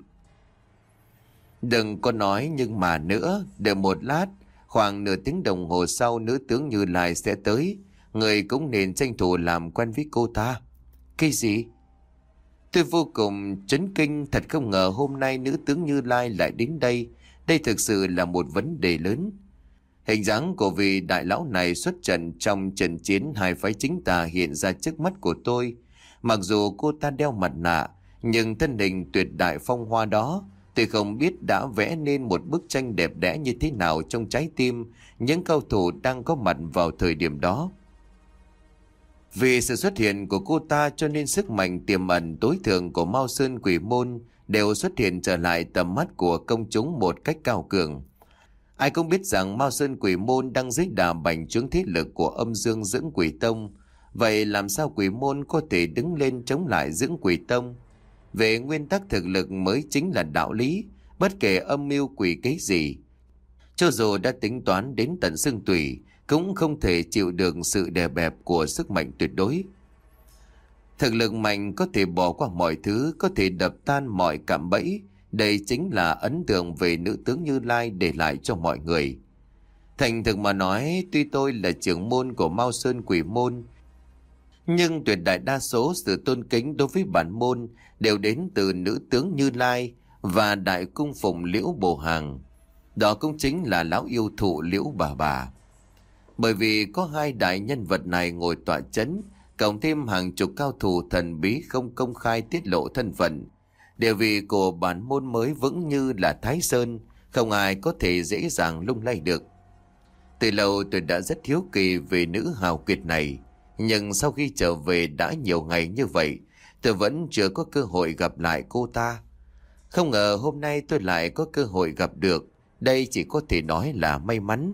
Đừng có nói nhưng mà nữa. Đợi một lát, khoảng nửa tiếng đồng hồ sau nữ tướng Như Lai sẽ tới. Người cũng nên tranh thủ làm quen với cô ta. Cái gì? Tôi vô cùng chấn kinh, thật không ngờ hôm nay nữ tướng Như Lai lại đến đây. Đây thực sự là một vấn đề lớn. Hình dáng của vị đại lão này xuất trận trong trận chiến hai phái chính tà hiện ra trước mắt của tôi. Mặc dù cô ta đeo mặt nạ, nhưng thân hình tuyệt đại phong hoa đó, tôi không biết đã vẽ nên một bức tranh đẹp đẽ như thế nào trong trái tim những cao thủ đang có mặt vào thời điểm đó. Vì sự xuất hiện của cô ta cho nên sức mạnh tiềm ẩn tối thượng của Mao Sơn Quỷ Môn đều xuất hiện trở lại tầm mắt của công chúng một cách cao cường. Ai cũng biết rằng Mao Sơn Quỷ Môn đang dưới đà bành trướng thế lực của âm dương Dưỡng Quỷ Tông. Vậy làm sao Quỷ Môn có thể đứng lên chống lại Dưỡng Quỷ Tông? Về nguyên tắc, thực lực mới chính là đạo lý, bất kể âm mưu quỷ kế gì. Cho dù đã tính toán đến tận xương tủy, cũng không thể chịu được sự đè bẹp của sức mạnh tuyệt đối. Thực lực mạnh có thể bỏ qua mọi thứ, có thể đập tan mọi cạm bẫy. Đây chính là ấn tượng về nữ tướng Như Lai để lại cho mọi người. Thành thực mà nói, tuy tôi là trưởng môn của Mao Sơn Quỷ Môn, nhưng tuyệt đại đa số sự tôn kính đối với bản môn đều đến từ nữ tướng Như Lai và Đại Cung Phụng Liễu Bồ Hàng. Đó cũng chính là lão yêu thụ Liễu bà bà. Bởi vì có hai đại nhân vật này ngồi tọa chấn, cộng thêm hàng chục cao thủ thần bí không công khai tiết lộ thân phận, địa vị của bản môn mới vững như là Thái Sơn, không ai có thể dễ dàng lung lay được. Từ lâu tôi đã rất hiếu kỳ về nữ hào kiệt này, nhưng sau khi trở về đã nhiều ngày như vậy, tôi vẫn chưa có cơ hội gặp lại cô ta. Không ngờ hôm nay tôi lại có cơ hội gặp được, đây chỉ có thể nói là may mắn.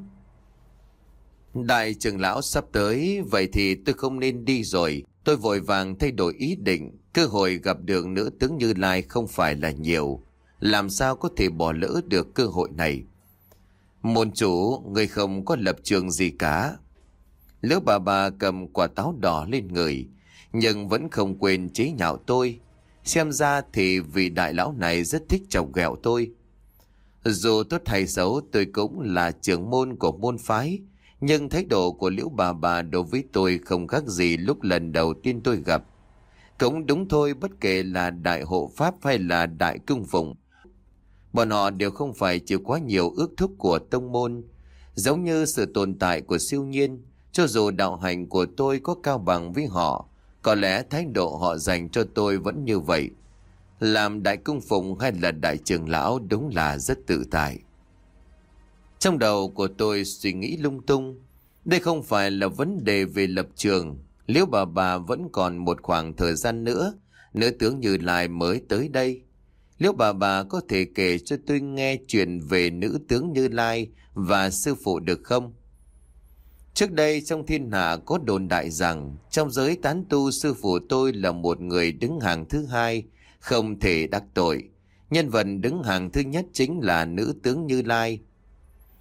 Đại trưởng lão sắp tới, vậy thì tôi không nên đi rồi. Tôi vội vàng thay đổi ý định, cơ hội gặp được nữ tướng Như Lai không phải là nhiều, làm sao có thể bỏ lỡ được cơ hội này. Môn chủ, người không có lập trường gì cả. Liễu bà bà cầm quả táo đỏ lên người, nhưng vẫn không quên chế nhạo tôi. Xem ra thì vị đại lão này rất thích chọc ghẹo tôi. Dù tốt hay xấu, tôi cũng là trưởng môn của môn phái, nhưng thái độ của Liễu bà bà đối với tôi không khác gì lúc lần đầu tiên tôi gặp. Cũng đúng thôi, bất kể là Đại Hộ Pháp hay là Đại Cung Phụng, bọn họ đều không phải chịu quá nhiều ước thúc của tông môn. Giống như sự tồn tại của siêu nhiên, cho dù đạo hành của tôi có cao bằng với họ, có lẽ thái độ họ dành cho tôi vẫn như vậy. Làm Đại Cung Phụng hay là Đại Trưởng Lão đúng là rất tự tại. Trong đầu của tôi suy nghĩ lung tung. Đây không phải là vấn đề về lập trường. Liễu bà bà vẫn còn một khoảng thời gian nữa, nữ tướng Như Lai mới tới đây. Liễu bà bà có thể kể cho tôi nghe chuyện về nữ tướng Như Lai và sư phụ được không? Trước đây trong thiên hạ có đồn đại rằng trong giới tán tu sư phụ tôi là một người đứng hàng thứ hai, không thể đắc tội. Nhân vật đứng hàng thứ nhất chính là nữ tướng Như Lai.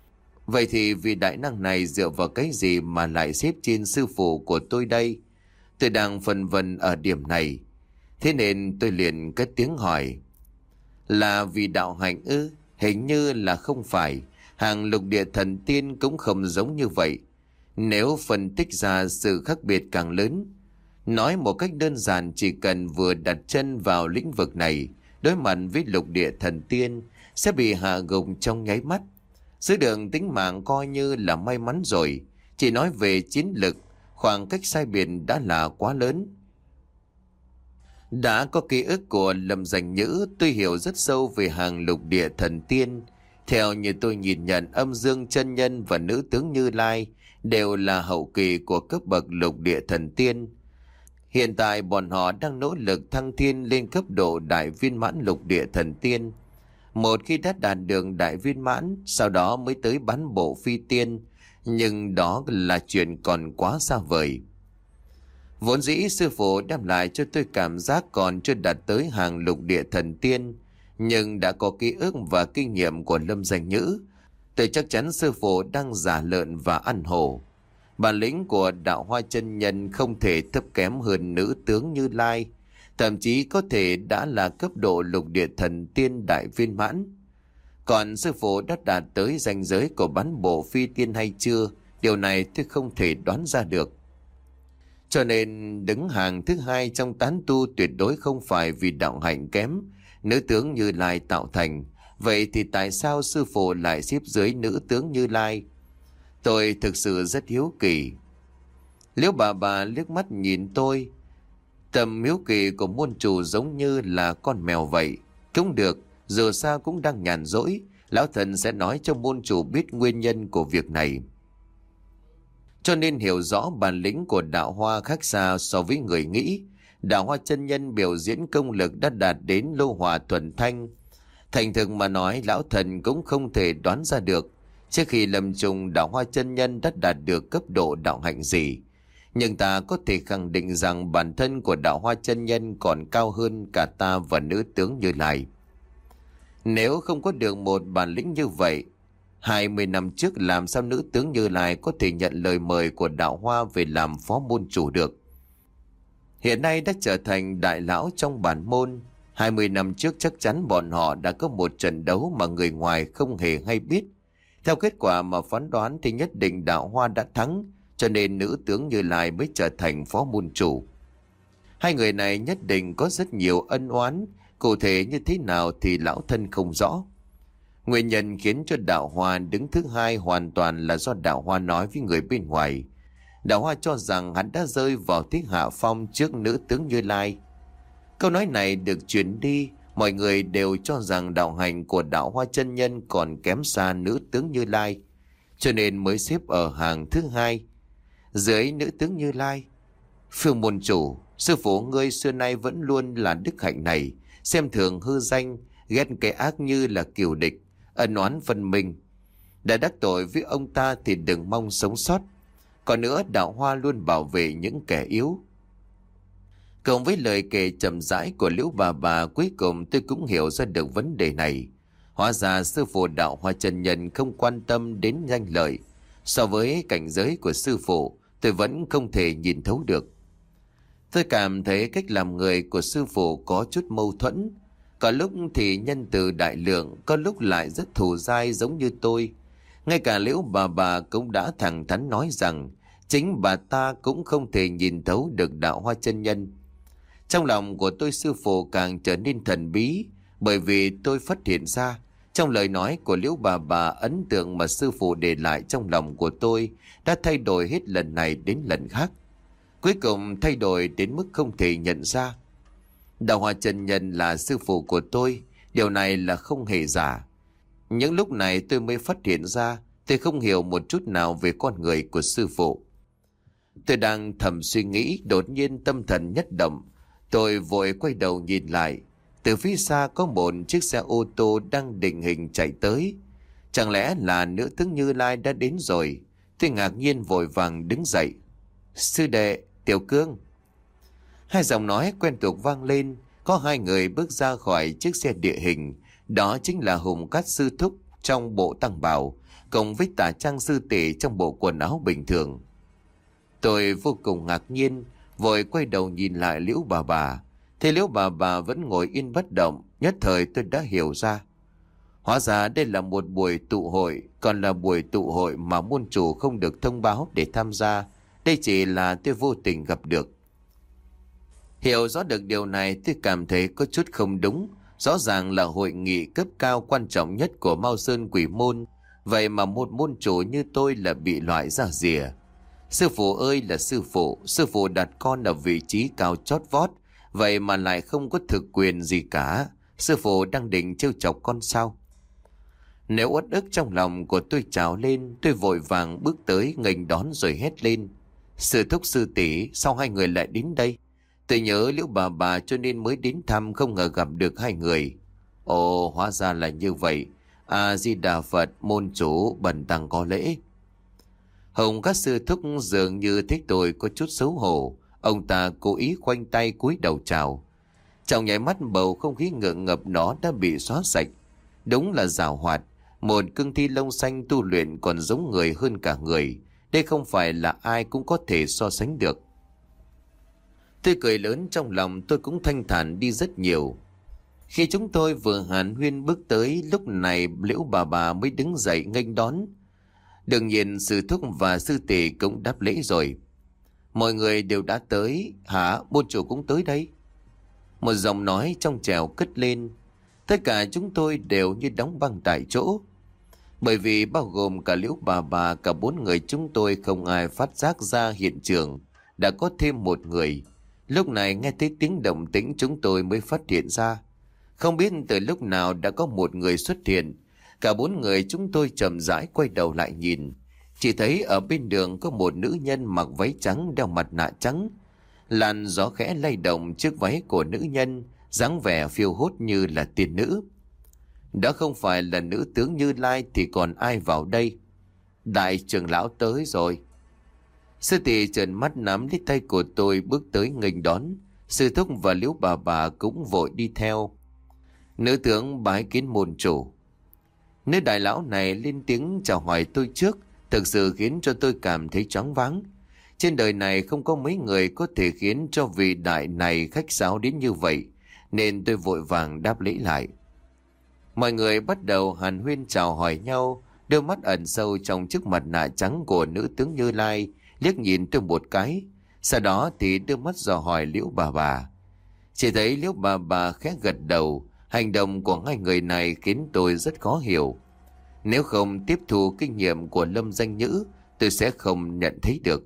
Vậy thì vị đại năng này dựa vào cái gì mà lại xếp trên sư phụ của tôi đây? Tôi đang phân vân ở điểm này. Thế nên tôi liền cất tiếng hỏi. Là vì đạo hạnh ư? Hình như là không phải. Hàng lục địa thần tiên cũng không giống như vậy. Nếu phân tích ra sự khác biệt càng lớn, nói một cách đơn giản, chỉ cần vừa đặt chân vào lĩnh vực này, đối mặt với lục địa thần tiên sẽ bị hạ gục trong nháy mắt. Giữ được tính mạng coi như là may mắn rồi. Chỉ nói về chiến lực, khoảng cách sai biệt đã là quá lớn. Đã có ký ức của Lâm Danh Nhữ, tôi hiểu rất sâu về hàng lục địa thần tiên. Theo như tôi nhìn nhận, Âm Dương Chân Nhân và Nữ Tướng Như Lai đều là hậu kỳ của cấp bậc lục địa thần tiên. Hiện tại bọn họ đang nỗ lực thăng thiên lên cấp độ đại viên mãn lục địa thần tiên. Một khi đã đạt được đại viên mãn, sau đó mới tới bán bộ phi tiên. Nhưng đó là chuyện còn quá xa vời. Vốn dĩ sư phụ đem lại cho tôi cảm giác còn chưa đạt tới hàng lục địa thần tiên. Nhưng đã có ký ức và kinh nghiệm của Lâm Danh Nhữ, tôi chắc chắn sư phụ đang giả lợn và ăn hổ. Bản lĩnh của Đạo Hoa chân nhân không thể thấp kém hơn Nữ Tướng Như Lai, thậm chí có thể đã là cấp độ lục địa thần tiên đại viên mãn. Còn sư phụ đã đạt tới ranh giới của bán bộ phi tiên hay chưa, điều này tôi không thể đoán ra được. Cho nên đứng hàng thứ hai trong tán tu tuyệt đối không phải vì đạo hạnh kém Nữ Tướng Như Lai tạo thành. Vậy thì tại sao sư phụ lại xếp dưới Nữ Tướng Như Lai? Tôi thực sự rất hiếu kỳ. Liễu bà bà liếc mắt nhìn tôi. Tầm hiếu kỳ của môn chủ giống như là con mèo vậy. Cũng được, dù sao cũng đang nhàn rỗi, lão thần sẽ nói cho môn chủ biết nguyên nhân của việc này. Cho nên hiểu rõ bản lĩnh của Đạo Hoa khác xa so với người nghĩ. Đạo Hoa chân nhân biểu diễn công lực đã đạt đến lô hòa thuần thanh. Thành thực mà nói, lão thần cũng không thể đoán ra được trước khi lâm chung Đạo Hoa chân nhân đã đạt được cấp độ đạo hạnh gì. Nhưng ta có thể khẳng định rằng bản thân của Đạo Hoa chân nhân còn cao hơn cả ta và Nữ Tướng Như Lai. Nếu không có được một bản lĩnh như vậy, hai mươi năm trước làm sao Nữ Tướng Như Lai có thể nhận lời mời của Đạo Hoa về làm phó môn chủ được? Hiện nay đã trở thành đại lão trong bản môn. hai mươi năm trước chắc chắn bọn họ đã có một trận đấu mà người ngoài không hề hay biết. Theo kết quả mà phán đoán thì nhất định Đạo Hoa đã thắng, cho nên Nữ Tướng Như Lai mới trở thành phó môn chủ. Hai người này nhất định có rất nhiều ân oán, cụ thể như thế nào thì lão thân không rõ. Nguyên nhân khiến cho Đạo Hoa đứng thứ hai hoàn toàn là do Đạo Hoa nói với người bên ngoài. Đạo Hoa cho rằng hắn đã rơi vào thế hạ phong trước Nữ Tướng Như Lai. Câu nói này được truyền đi, mọi người đều cho rằng đạo hạnh của Đạo Hoa chân nhân còn kém xa Nữ Tướng Như Lai, cho nên mới xếp ở hàng thứ hai dưới Nữ Tướng Như Lai. Phương môn chủ, sư phụ ngươi xưa nay vẫn luôn là đức hạnh này, xem thường hư danh, ghét cái ác như là kiều địch, ân oán phân minh. Đã đắc tội với ông ta thì đừng mong sống sót. Còn nữa, Đạo Hoa luôn bảo vệ những kẻ yếu. Cộng với lời kể chậm rãi của Liễu bà bà, cuối cùng tôi cũng hiểu ra được vấn đề này. Hóa ra sư phụ Đạo Hoa chân nhân không quan tâm đến danh lợi. So với cảnh giới của sư phụ, tôi vẫn không thể nhìn thấu được. Tôi cảm thấy cách làm người của sư phụ có chút mâu thuẫn. Có lúc thì nhân từ đại lượng, có lúc lại rất thù dai giống như tôi. Ngay cả Liễu bà bà cũng đã thẳng thắn nói rằng chính bà ta cũng không thể nhìn thấu được Đạo Hoa chân nhân. Trong lòng của tôi, sư phụ càng trở nên thần bí, bởi vì tôi phát hiện ra trong lời nói của Liễu bà bà, ấn tượng mà sư phụ để lại trong lòng của tôi đã thay đổi hết lần này đến lần khác. Cuối cùng thay đổi đến mức không thể nhận ra. Đạo Hoa chân nhân là sư phụ của tôi, điều này là không hề giả. Những lúc này tôi mới phát hiện ra tôi không hiểu một chút nào về con người của sư phụ. Tôi đang thầm suy nghĩ, đột nhiên tâm thần nhất động. Tôi vội quay đầu nhìn lại. Từ phía xa có một chiếc xe ô tô đang định hình chạy tới. Chẳng lẽ là Nữ Tướng Như Lai đã đến rồi? Tôi ngạc nhiên vội vàng đứng dậy. Sư đệ, Tiểu Cương. Hai giọng nói quen thuộc vang lên. Có hai người bước ra khỏi chiếc xe địa hình. Đó chính là Hùng Cát sư thúc trong bộ tăng bào, cùng với tả trang sư tỷ trong bộ quần áo bình thường. Tôi vô cùng ngạc nhiên, vội quay đầu nhìn lại Liễu bà bà. Thế Liễu bà bà vẫn ngồi yên bất động, nhất thời tôi đã hiểu ra. Hóa ra đây là một buổi tụ hội, còn là buổi tụ hội mà môn chủ không được thông báo để tham gia. Đây chỉ là tôi vô tình gặp được. Hiểu rõ được điều này, tôi cảm thấy có chút không đúng. Rõ ràng là hội nghị cấp cao quan trọng nhất của Mao Sơn Quỷ Môn, vậy mà một môn chủ như tôi là bị loại ra rìa. Sư phụ ơi là sư phụ, sư phụ đặt con ở vị trí cao chót vót, vậy mà lại không có thực quyền gì cả. Sư phụ đang định trêu chọc con sao? Nếu uất ức trong lòng của tôi trào lên, tôi vội vàng bước tới nghênh đón rồi hét lên. Sư thúc sư tỷ, sao hai người lại đến đây? Tôi nhớ Liễu bà bà cho nên mới đến thăm, không ngờ gặp được hai người. Ồ, hóa ra là như vậy. A-di-đà Phật, môn chủ bần tăng có lễ. Hồng các sư thúc dường như thấy tôi có chút xấu hổ. Ông ta cố ý khoanh tay cúi đầu chào. Trong nháy mắt bầu không khí ngượng ngập nó đã bị xóa sạch. Đúng là giàu hoạt. Một cương thi lông xanh tu luyện còn giống người hơn cả người. Đây không phải là ai cũng có thể so sánh được. Tôi cười lớn trong lòng, tôi cũng thanh thản đi rất nhiều. Khi chúng tôi vừa hàn huyên bước tới, lúc này Liễu bà bà mới đứng dậy nghênh đón. Đương nhiên sư thúc và sư tỷ cũng đáp lễ rồi. Mọi người đều đã tới. Hả? Môn chủ cũng tới đây. Một giọng nói trong trẻo cất lên. Tất cả chúng tôi đều như đóng băng tại chỗ. Bởi vì bao gồm cả Liễu bà bà, cả bốn người chúng tôi không ai phát giác ra hiện trường đã có thêm một người. Lúc này nghe thấy tiếng động tĩnh chúng tôi mới phát hiện ra. Không biết từ lúc nào đã có một người xuất hiện. Cả bốn người chúng tôi chậm rãi quay đầu lại nhìn. Chỉ thấy ở bên đường có một nữ nhân mặc váy trắng đeo mặt nạ trắng. Làn gió khẽ lay động chiếc váy của nữ nhân, dáng vẻ phiêu hốt như là tiên nữ. Đó không phải là nữ tướng Như Lai thì còn ai vào đây? Đại trưởng lão tới rồi. Sư tỷ trợn mắt nắm lấy tay của tôi bước tới nghênh đón. Sư thúc và Liễu bà bà cũng vội đi theo. Nữ tướng bái kiến môn chủ. Nữ đại lão này lên tiếng chào hỏi tôi trước, thực sự khiến cho tôi cảm thấy choáng váng. Trên đời này không có mấy người có thể khiến cho vị đại này khách sáo đến như vậy, nên tôi vội vàng đáp lễ lại. Mọi người bắt đầu hàn huyên chào hỏi nhau, đôi mắt ẩn sâu trong chiếc mặt nạ trắng của nữ tướng Như Lai liếc nhìn tôi một cái, sau đó thì đưa mắt dò hỏi Liễu bà bà. Chỉ thấy Liễu bà bà khẽ gật đầu. Hành động của hai người này khiến tôi rất khó hiểu. Nếu không tiếp thu kinh nghiệm của Lâm Danh Nhữ, tôi sẽ không nhận thấy được.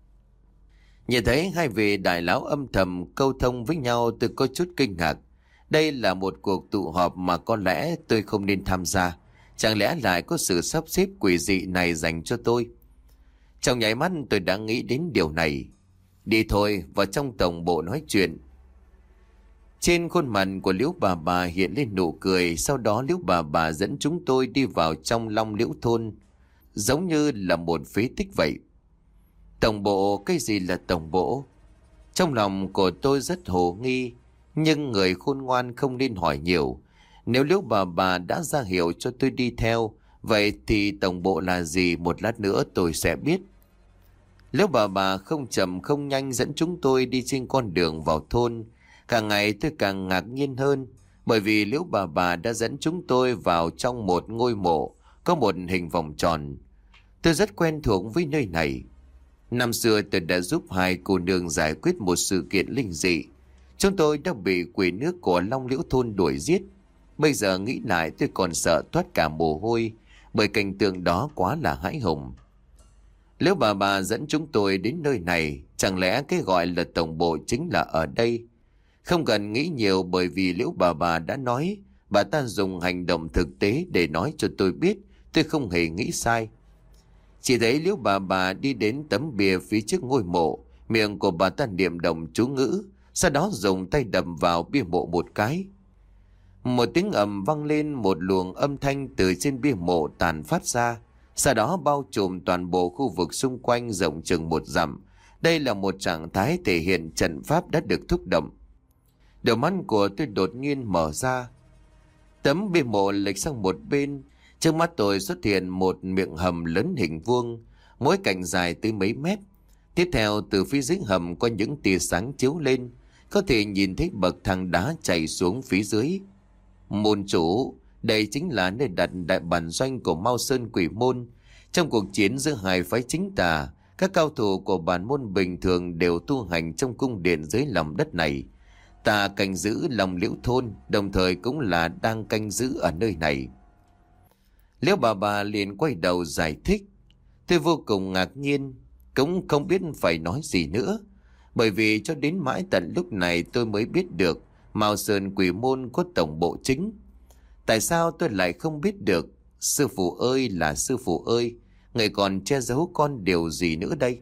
Nhìn thấy hai vị đại lão âm thầm câu thông với nhau, tôi có chút kinh ngạc. Đây là một cuộc tụ họp mà có lẽ tôi không nên tham gia. Chẳng lẽ lại có sự sắp xếp quỷ dị này dành cho tôi? Trong nháy mắt tôi đã nghĩ đến điều này. Đi thôi, vào trong tổng bộ nói chuyện. Trên khuôn mặt của Liễu bà bà hiện lên nụ cười, sau đó Liễu bà bà dẫn chúng tôi đi vào trong Long Liễu thôn, giống như là một phế tích vậy. Tổng bộ, cái gì là tổng bộ? Trong lòng của tôi rất hồ nghi, nhưng người khôn ngoan không nên hỏi nhiều. Nếu Liễu bà bà đã ra hiệu cho tôi đi theo, vậy thì tổng bộ là gì một lát nữa tôi sẽ biết. Liễu bà bà không chậm không nhanh dẫn chúng tôi đi trên con đường vào thôn. Càng ngày tôi càng ngạc nhiên hơn, bởi vì Liễu bà bà đã dẫn chúng tôi vào trong một ngôi mộ có một hình vòng tròn. Tôi rất quen thuộc với nơi này. Năm xưa tôi đã giúp hai cô nương giải quyết một sự kiện linh dị. Chúng tôi đã bị quỷ nước của Long Liễu thôn đuổi giết. Bây giờ nghĩ lại tôi còn sợ toát cả mồ hôi, bởi cảnh tượng đó quá là hãi hùng. Liễu bà bà dẫn chúng tôi đến nơi này, chẳng lẽ cái gọi là tổng bộ chính là ở đây? Không cần nghĩ nhiều, bởi vì Liễu bà bà đã nói, bà ta dùng hành động thực tế để nói cho tôi biết tôi không hề nghĩ sai. Chỉ thấy Liễu bà bà đi đến tấm bia phía trước ngôi mộ, miệng của bà ta niệm động chú ngữ, sau đó dùng tay đập vào bia mộ một cái. Một tiếng ầm vang lên, một luồng âm thanh từ trên bia mộ tàn phát ra, sau đó bao trùm toàn bộ khu vực xung quanh rộng chừng một dặm. Đây là một trạng thái thể hiện trận pháp đã được thúc động. Đôi mắt của tôi đột nhiên mở ra. Tấm bia mộ lệch sang một bên, Trước mắt tôi xuất hiện một miệng hầm lớn hình vuông, mỗi cạnh dài tới mấy mét. Tiếp theo từ phía dưới hầm có những tia sáng chiếu lên, có thể nhìn thấy bậc thang đá chảy xuống phía dưới. Môn chủ, đây chính là nơi đặt đại bản doanh của Mao Sơn Quỷ Môn. Trong cuộc chiến giữa hai phái chính tà, các cao thủ của bản môn bình thường đều tu hành trong cung điện dưới lòng đất này. Ta canh giữ lòng Liễu thôn, đồng thời cũng là đang canh giữ ở nơi này. Liễu bà bà liền quay đầu giải thích. Tôi vô cùng ngạc nhiên, cũng không biết phải nói gì nữa. Bởi vì cho đến mãi tận lúc này tôi mới biết được Mao Sơn Quỷ Môn có tổng bộ chính. Tại sao tôi lại không biết được? Sư phụ ơi là sư phụ ơi, người còn che giấu con điều gì nữa đây?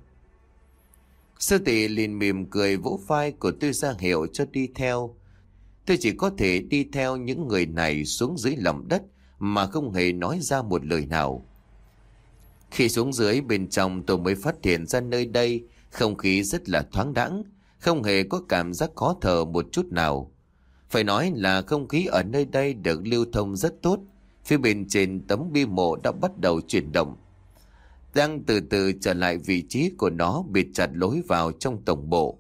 Sư tỷ liền mỉm cười vỗ vai của tôi ra hiệu cho đi theo. Tôi chỉ có thể đi theo những người này xuống dưới lòng đất mà không hề nói ra một lời nào. Khi xuống dưới bên trong tôi mới phát hiện ra nơi đây không khí rất là thoáng đãng, không hề có cảm giác khó thở một chút nào. Phải nói là không khí ở nơi đây được lưu thông rất tốt. Phía bên trên tấm bia mộ đã bắt đầu chuyển động, đang từ từ trở lại vị trí của nó, bịt chặt lối vào trong tổng bộ.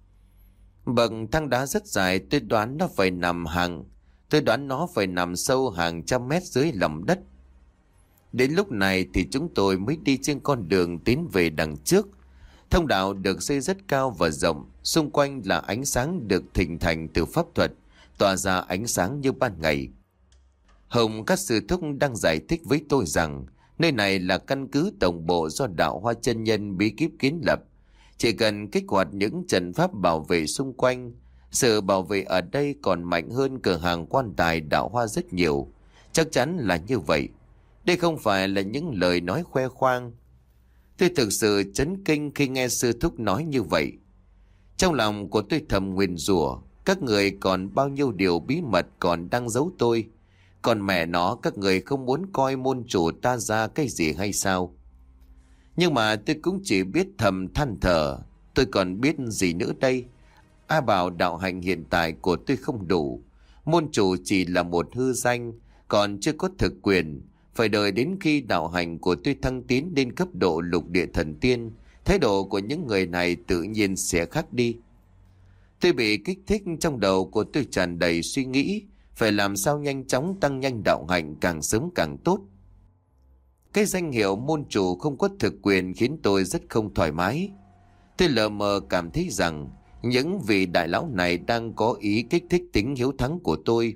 Bậc thang đá rất dài, tôi đoán nó phải nằm hàng tôi đoán nó phải nằm sâu hàng trăm mét dưới lòng đất. Đến lúc này thì chúng tôi mới đi trên con đường tiến về đằng trước. Thông đạo được xây rất cao và rộng, xung quanh là ánh sáng được thhình thành từ pháp thuật, tỏa ra ánh sáng như ban ngày. Hồng các sư thúc đang giải thích với tôi rằng nơi này là căn cứ tổng bộ do đạo Hoa chân nhân bí kíp kiến lập. Chỉ cần kích hoạt những trận pháp bảo vệ xung quanh, sự bảo vệ ở đây còn mạnh hơn cửa hàng quan tài đạo Hoa rất nhiều. Chắc chắn là như vậy. Đây không phải là những lời nói khoe khoang. Tôi thực sự chấn kinh khi nghe sư thúc nói như vậy. Trong lòng của tôi thầm nguyền rủa, các người còn bao nhiêu điều bí mật còn đang giấu tôi. Còn mẹ nó, các người không muốn coi môn chủ ta ra cái gì hay sao? Nhưng mà tôi cũng chỉ biết thầm than thở. Tôi còn biết gì nữa đây? Ai bảo đạo hành hiện tại của tôi không đủ. Môn chủ chỉ là một hư danh, còn chưa có thực quyền. Phải đợi đến khi đạo hành của tôi thăng tiến đến cấp độ lục địa thần tiên, thái độ của những người này tự nhiên sẽ khác đi. Tôi bị kích thích, trong đầu của tôi tràn đầy suy nghĩ, phải làm sao nhanh chóng tăng nhanh đạo hạnh càng sớm càng tốt. Cái danh hiệu môn chủ không có thực quyền khiến tôi rất không thoải mái. Tôi lờ mờ cảm thấy rằng những vị đại lão này đang có ý kích thích tính hiếu thắng của tôi.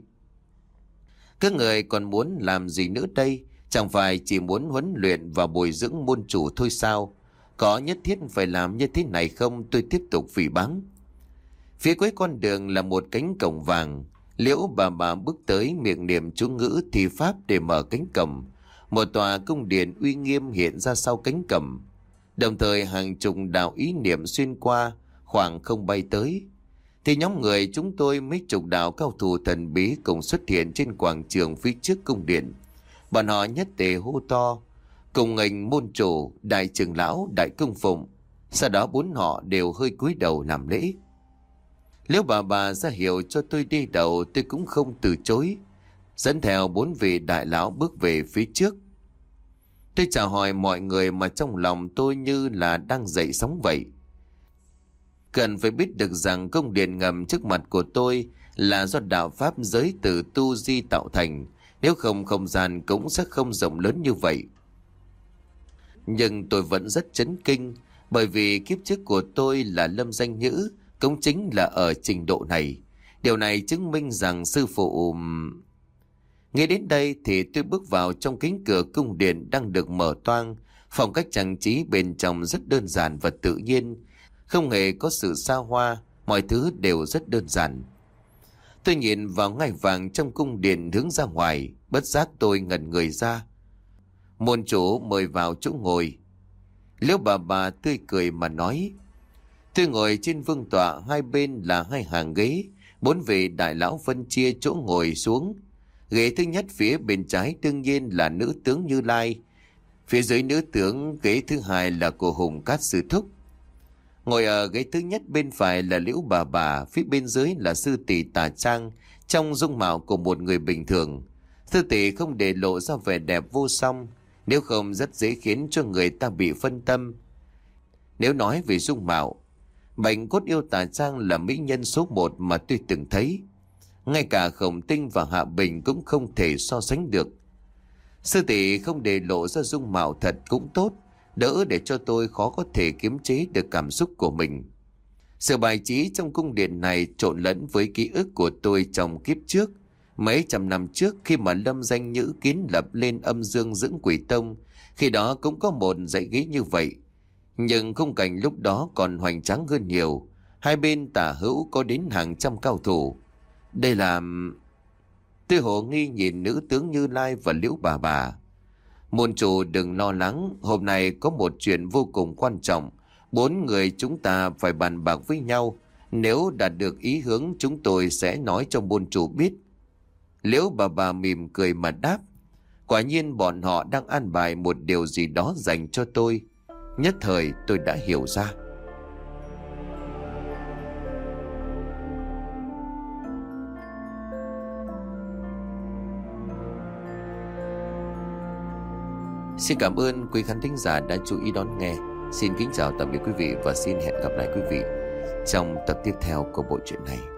Các người còn muốn làm gì nữa đây? Chẳng phải chỉ muốn huấn luyện và bồi dưỡng môn chủ thôi sao? Có nhất thiết phải làm như thế này không? Tôi tiếp tục phỉ báng. Phía cuối con đường là một cánh cổng vàng. Liễu bà bà bước tới, miệng niệm chú ngữ thi pháp để mở cánh cổng. Một tòa cung điện uy nghiêm hiện ra sau cánh cổng. Đồng thời hàng chục đạo ý niệm xuyên qua, khoảng không bay tới. Thì nhóm người chúng tôi mấy chục đạo cao thủ thần bí cùng xuất hiện trên quảng trường phía trước cung điện. Bọn họ nhất tề hô to, cùng nghênh môn chủ, đại trưởng lão, đại công phụng. Sau đó bốn họ đều hơi cúi đầu làm lễ. Liễu bà bà ra hiệu cho tôi đi đầu, tôi cũng không từ chối, dẫn theo bốn vị đại lão bước về phía trước. Tôi chào hỏi mọi người mà trong lòng tôi như là đang dậy sóng vậy. Cần phải biết được rằng cung điện ngầm trước mặt của tôi là do đạo pháp giới từ tu di tạo thành, nếu không không gian cũng sẽ không rộng lớn như vậy. Nhưng tôi vẫn rất chấn kinh, bởi vì kiếp trước của tôi là Lâm Danh Nhữ, cũng chính là ở trình độ này. Điều này chứng minh rằng sư phụ... Nghe đến đây thì tôi bước vào trong cánh cửa cung điện đang được mở toang. Phong cách trang trí bên trong rất đơn giản và tự nhiên, không hề có sự xa hoa, mọi thứ đều rất đơn giản. Tôi nhìn vào ngai vàng trong cung điện hướng ra ngoài, bất giác tôi ngẩn người ra. Môn chủ mời vào chỗ ngồi. Liễu bà bà tươi cười mà nói. Tôi ngồi trên vương tọa, hai bên là hai hàng ghế, bốn vị đại lão phân chia chỗ ngồi xuống. Ghế thứ nhất phía bên trái đương nhiên là nữ tướng Như Lai. Phía dưới nữ tướng ghế thứ hai là của Hùng Cát Sư Thúc. Ngồi ở ghế thứ nhất bên phải là Liễu bà bà, phía bên dưới là sư tỷ Tà Trang, trong dung mạo của một người bình thường. Sư tỷ không để lộ ra vẻ đẹp vô song, nếu không rất dễ khiến cho người ta bị phân tâm. Nếu nói về dung mạo, Bạch Cốt Yêu Tà Trang là mỹ nhân số một mà tôi từng thấy. Ngay cả Khổng Tinh và Hạ Bình cũng không thể so sánh được. Sư tỷ không để lộ ra dung mạo thật cũng tốt, đỡ để cho tôi khó có thể kiềm chế được cảm xúc của mình. Sự bài trí trong cung điện này trộn lẫn với ký ức của tôi trong kiếp trước. Mấy trăm năm trước khi mà Lâm Danh Nhữ kiến lập lên Âm Dương Dưỡng Quỷ Tông, khi đó cũng có một dãy ghế như vậy. Nhưng khung cảnh lúc đó còn hoành tráng hơn nhiều. Hai bên tả hữu có đến hàng trăm cao thủ. Đây là... Tôi hồ nghi nhìn nữ tướng Như Lai và Liễu Bà Bà. Môn chủ đừng lo lắng, hôm nay có một chuyện vô cùng quan trọng. Bốn người chúng ta phải bàn bạc với nhau. Nếu đạt được ý hướng, chúng tôi sẽ nói cho môn chủ biết. Liễu Bà Bà mỉm cười mà đáp. Quả nhiên bọn họ đang an bài một điều gì đó dành cho tôi. Nhất thời tôi đã hiểu ra. Xin cảm ơn quý khán thính giả đã chú ý đón nghe. Xin kính chào tạm biệt quý vị và xin hẹn gặp lại quý vị trong tập tiếp theo của bộ truyện này.